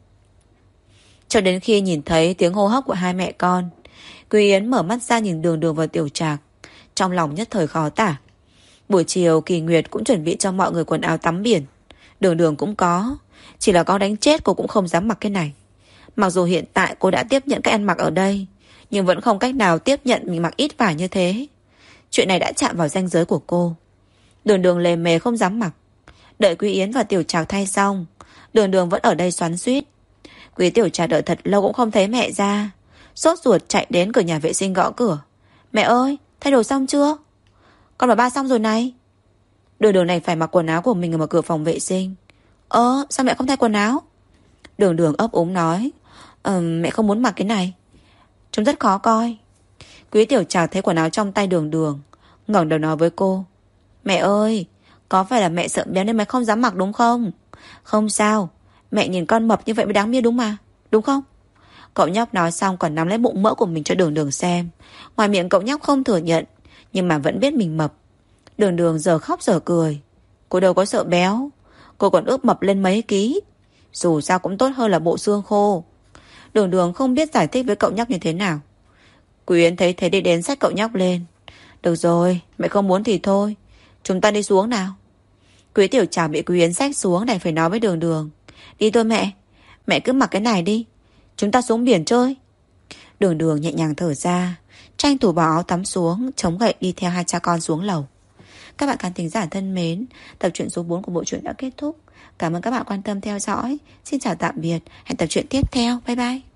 Cho đến khi nhìn thấy tiếng hô hấp của hai mẹ con, Quý Yến mở mắt ra nhìn Đường Đường và Tiểu Trạc, trong lòng nhất thời khó tả. Buổi chiều Kỳ Nguyệt cũng chuẩn bị cho mọi người quần áo tắm biển. Đường Đường cũng có, chỉ là có đánh chết cô cũng không dám mặc cái này. Mặc dù hiện tại cô đã tiếp nhận cách ăn mặc ở đây, nhưng vẫn không cách nào tiếp nhận mình mặc ít vải như thế. Chuyện này đã chạm vào ranh giới của cô. Đường Đường lề mề không dám mặc. Đợi Quý Yến và Tiểu Trạc thay xong, Đường Đường vẫn ở đây xoắn xuýt. Quý Tiểu Trạc đợi thật lâu cũng không thấy mẹ ra, sốt ruột chạy đến cửa nhà vệ sinh gõ cửa. Mẹ ơi, thay đồ xong chưa? Con bảo ba xong rồi này. Đường Đường này phải mặc quần áo của mình ở mở cửa phòng vệ sinh. Sao mẹ không thay quần áo? Đường Đường ấp úng nói. Mẹ không muốn mặc cái này, trông rất khó coi. Quý Tiểu Trạc thấy quần áo trong tay Đường Đường, ngẩng đầu nói với cô. Mẹ ơi, có phải là mẹ sợ béo nên mẹ không dám mặc đúng không? Không sao, mẹ nhìn con mập như vậy mới đáng yêu đúng mà, đúng không? Cậu nhóc nói xong còn nắm lấy bụng mỡ của mình cho Đường Đường xem. Ngoài miệng cậu nhóc không thừa nhận, nhưng mà vẫn biết mình mập. Đường Đường giờ khóc giờ cười. Cô đâu có sợ béo, cô còn ước mập lên mấy ký. Dù sao cũng tốt hơn là bộ xương khô. Đường Đường không biết giải thích với cậu nhóc như thế nào. Quý Yến thấy thế đi đến xách cậu nhóc lên. Được rồi, mẹ không muốn thì thôi, chúng ta đi xuống nào. Quý Tiểu Trạc bị Quý Yến xách xuống đành phải nói với Đường Đường. Đi thôi mẹ, mẹ cứ mặc cái này đi, chúng ta xuống biển chơi. Đường Đường nhẹ nhàng thở ra, tranh thủ bỏ áo tắm xuống, chống gậy đi theo hai cha con xuống lầu. Các bạn khán thính giả thân mến, tập truyện số 4 của bộ truyện đã kết thúc. Cảm ơn các bạn quan tâm theo dõi. Xin chào tạm biệt, hẹn tập truyện tiếp theo. Bye bye.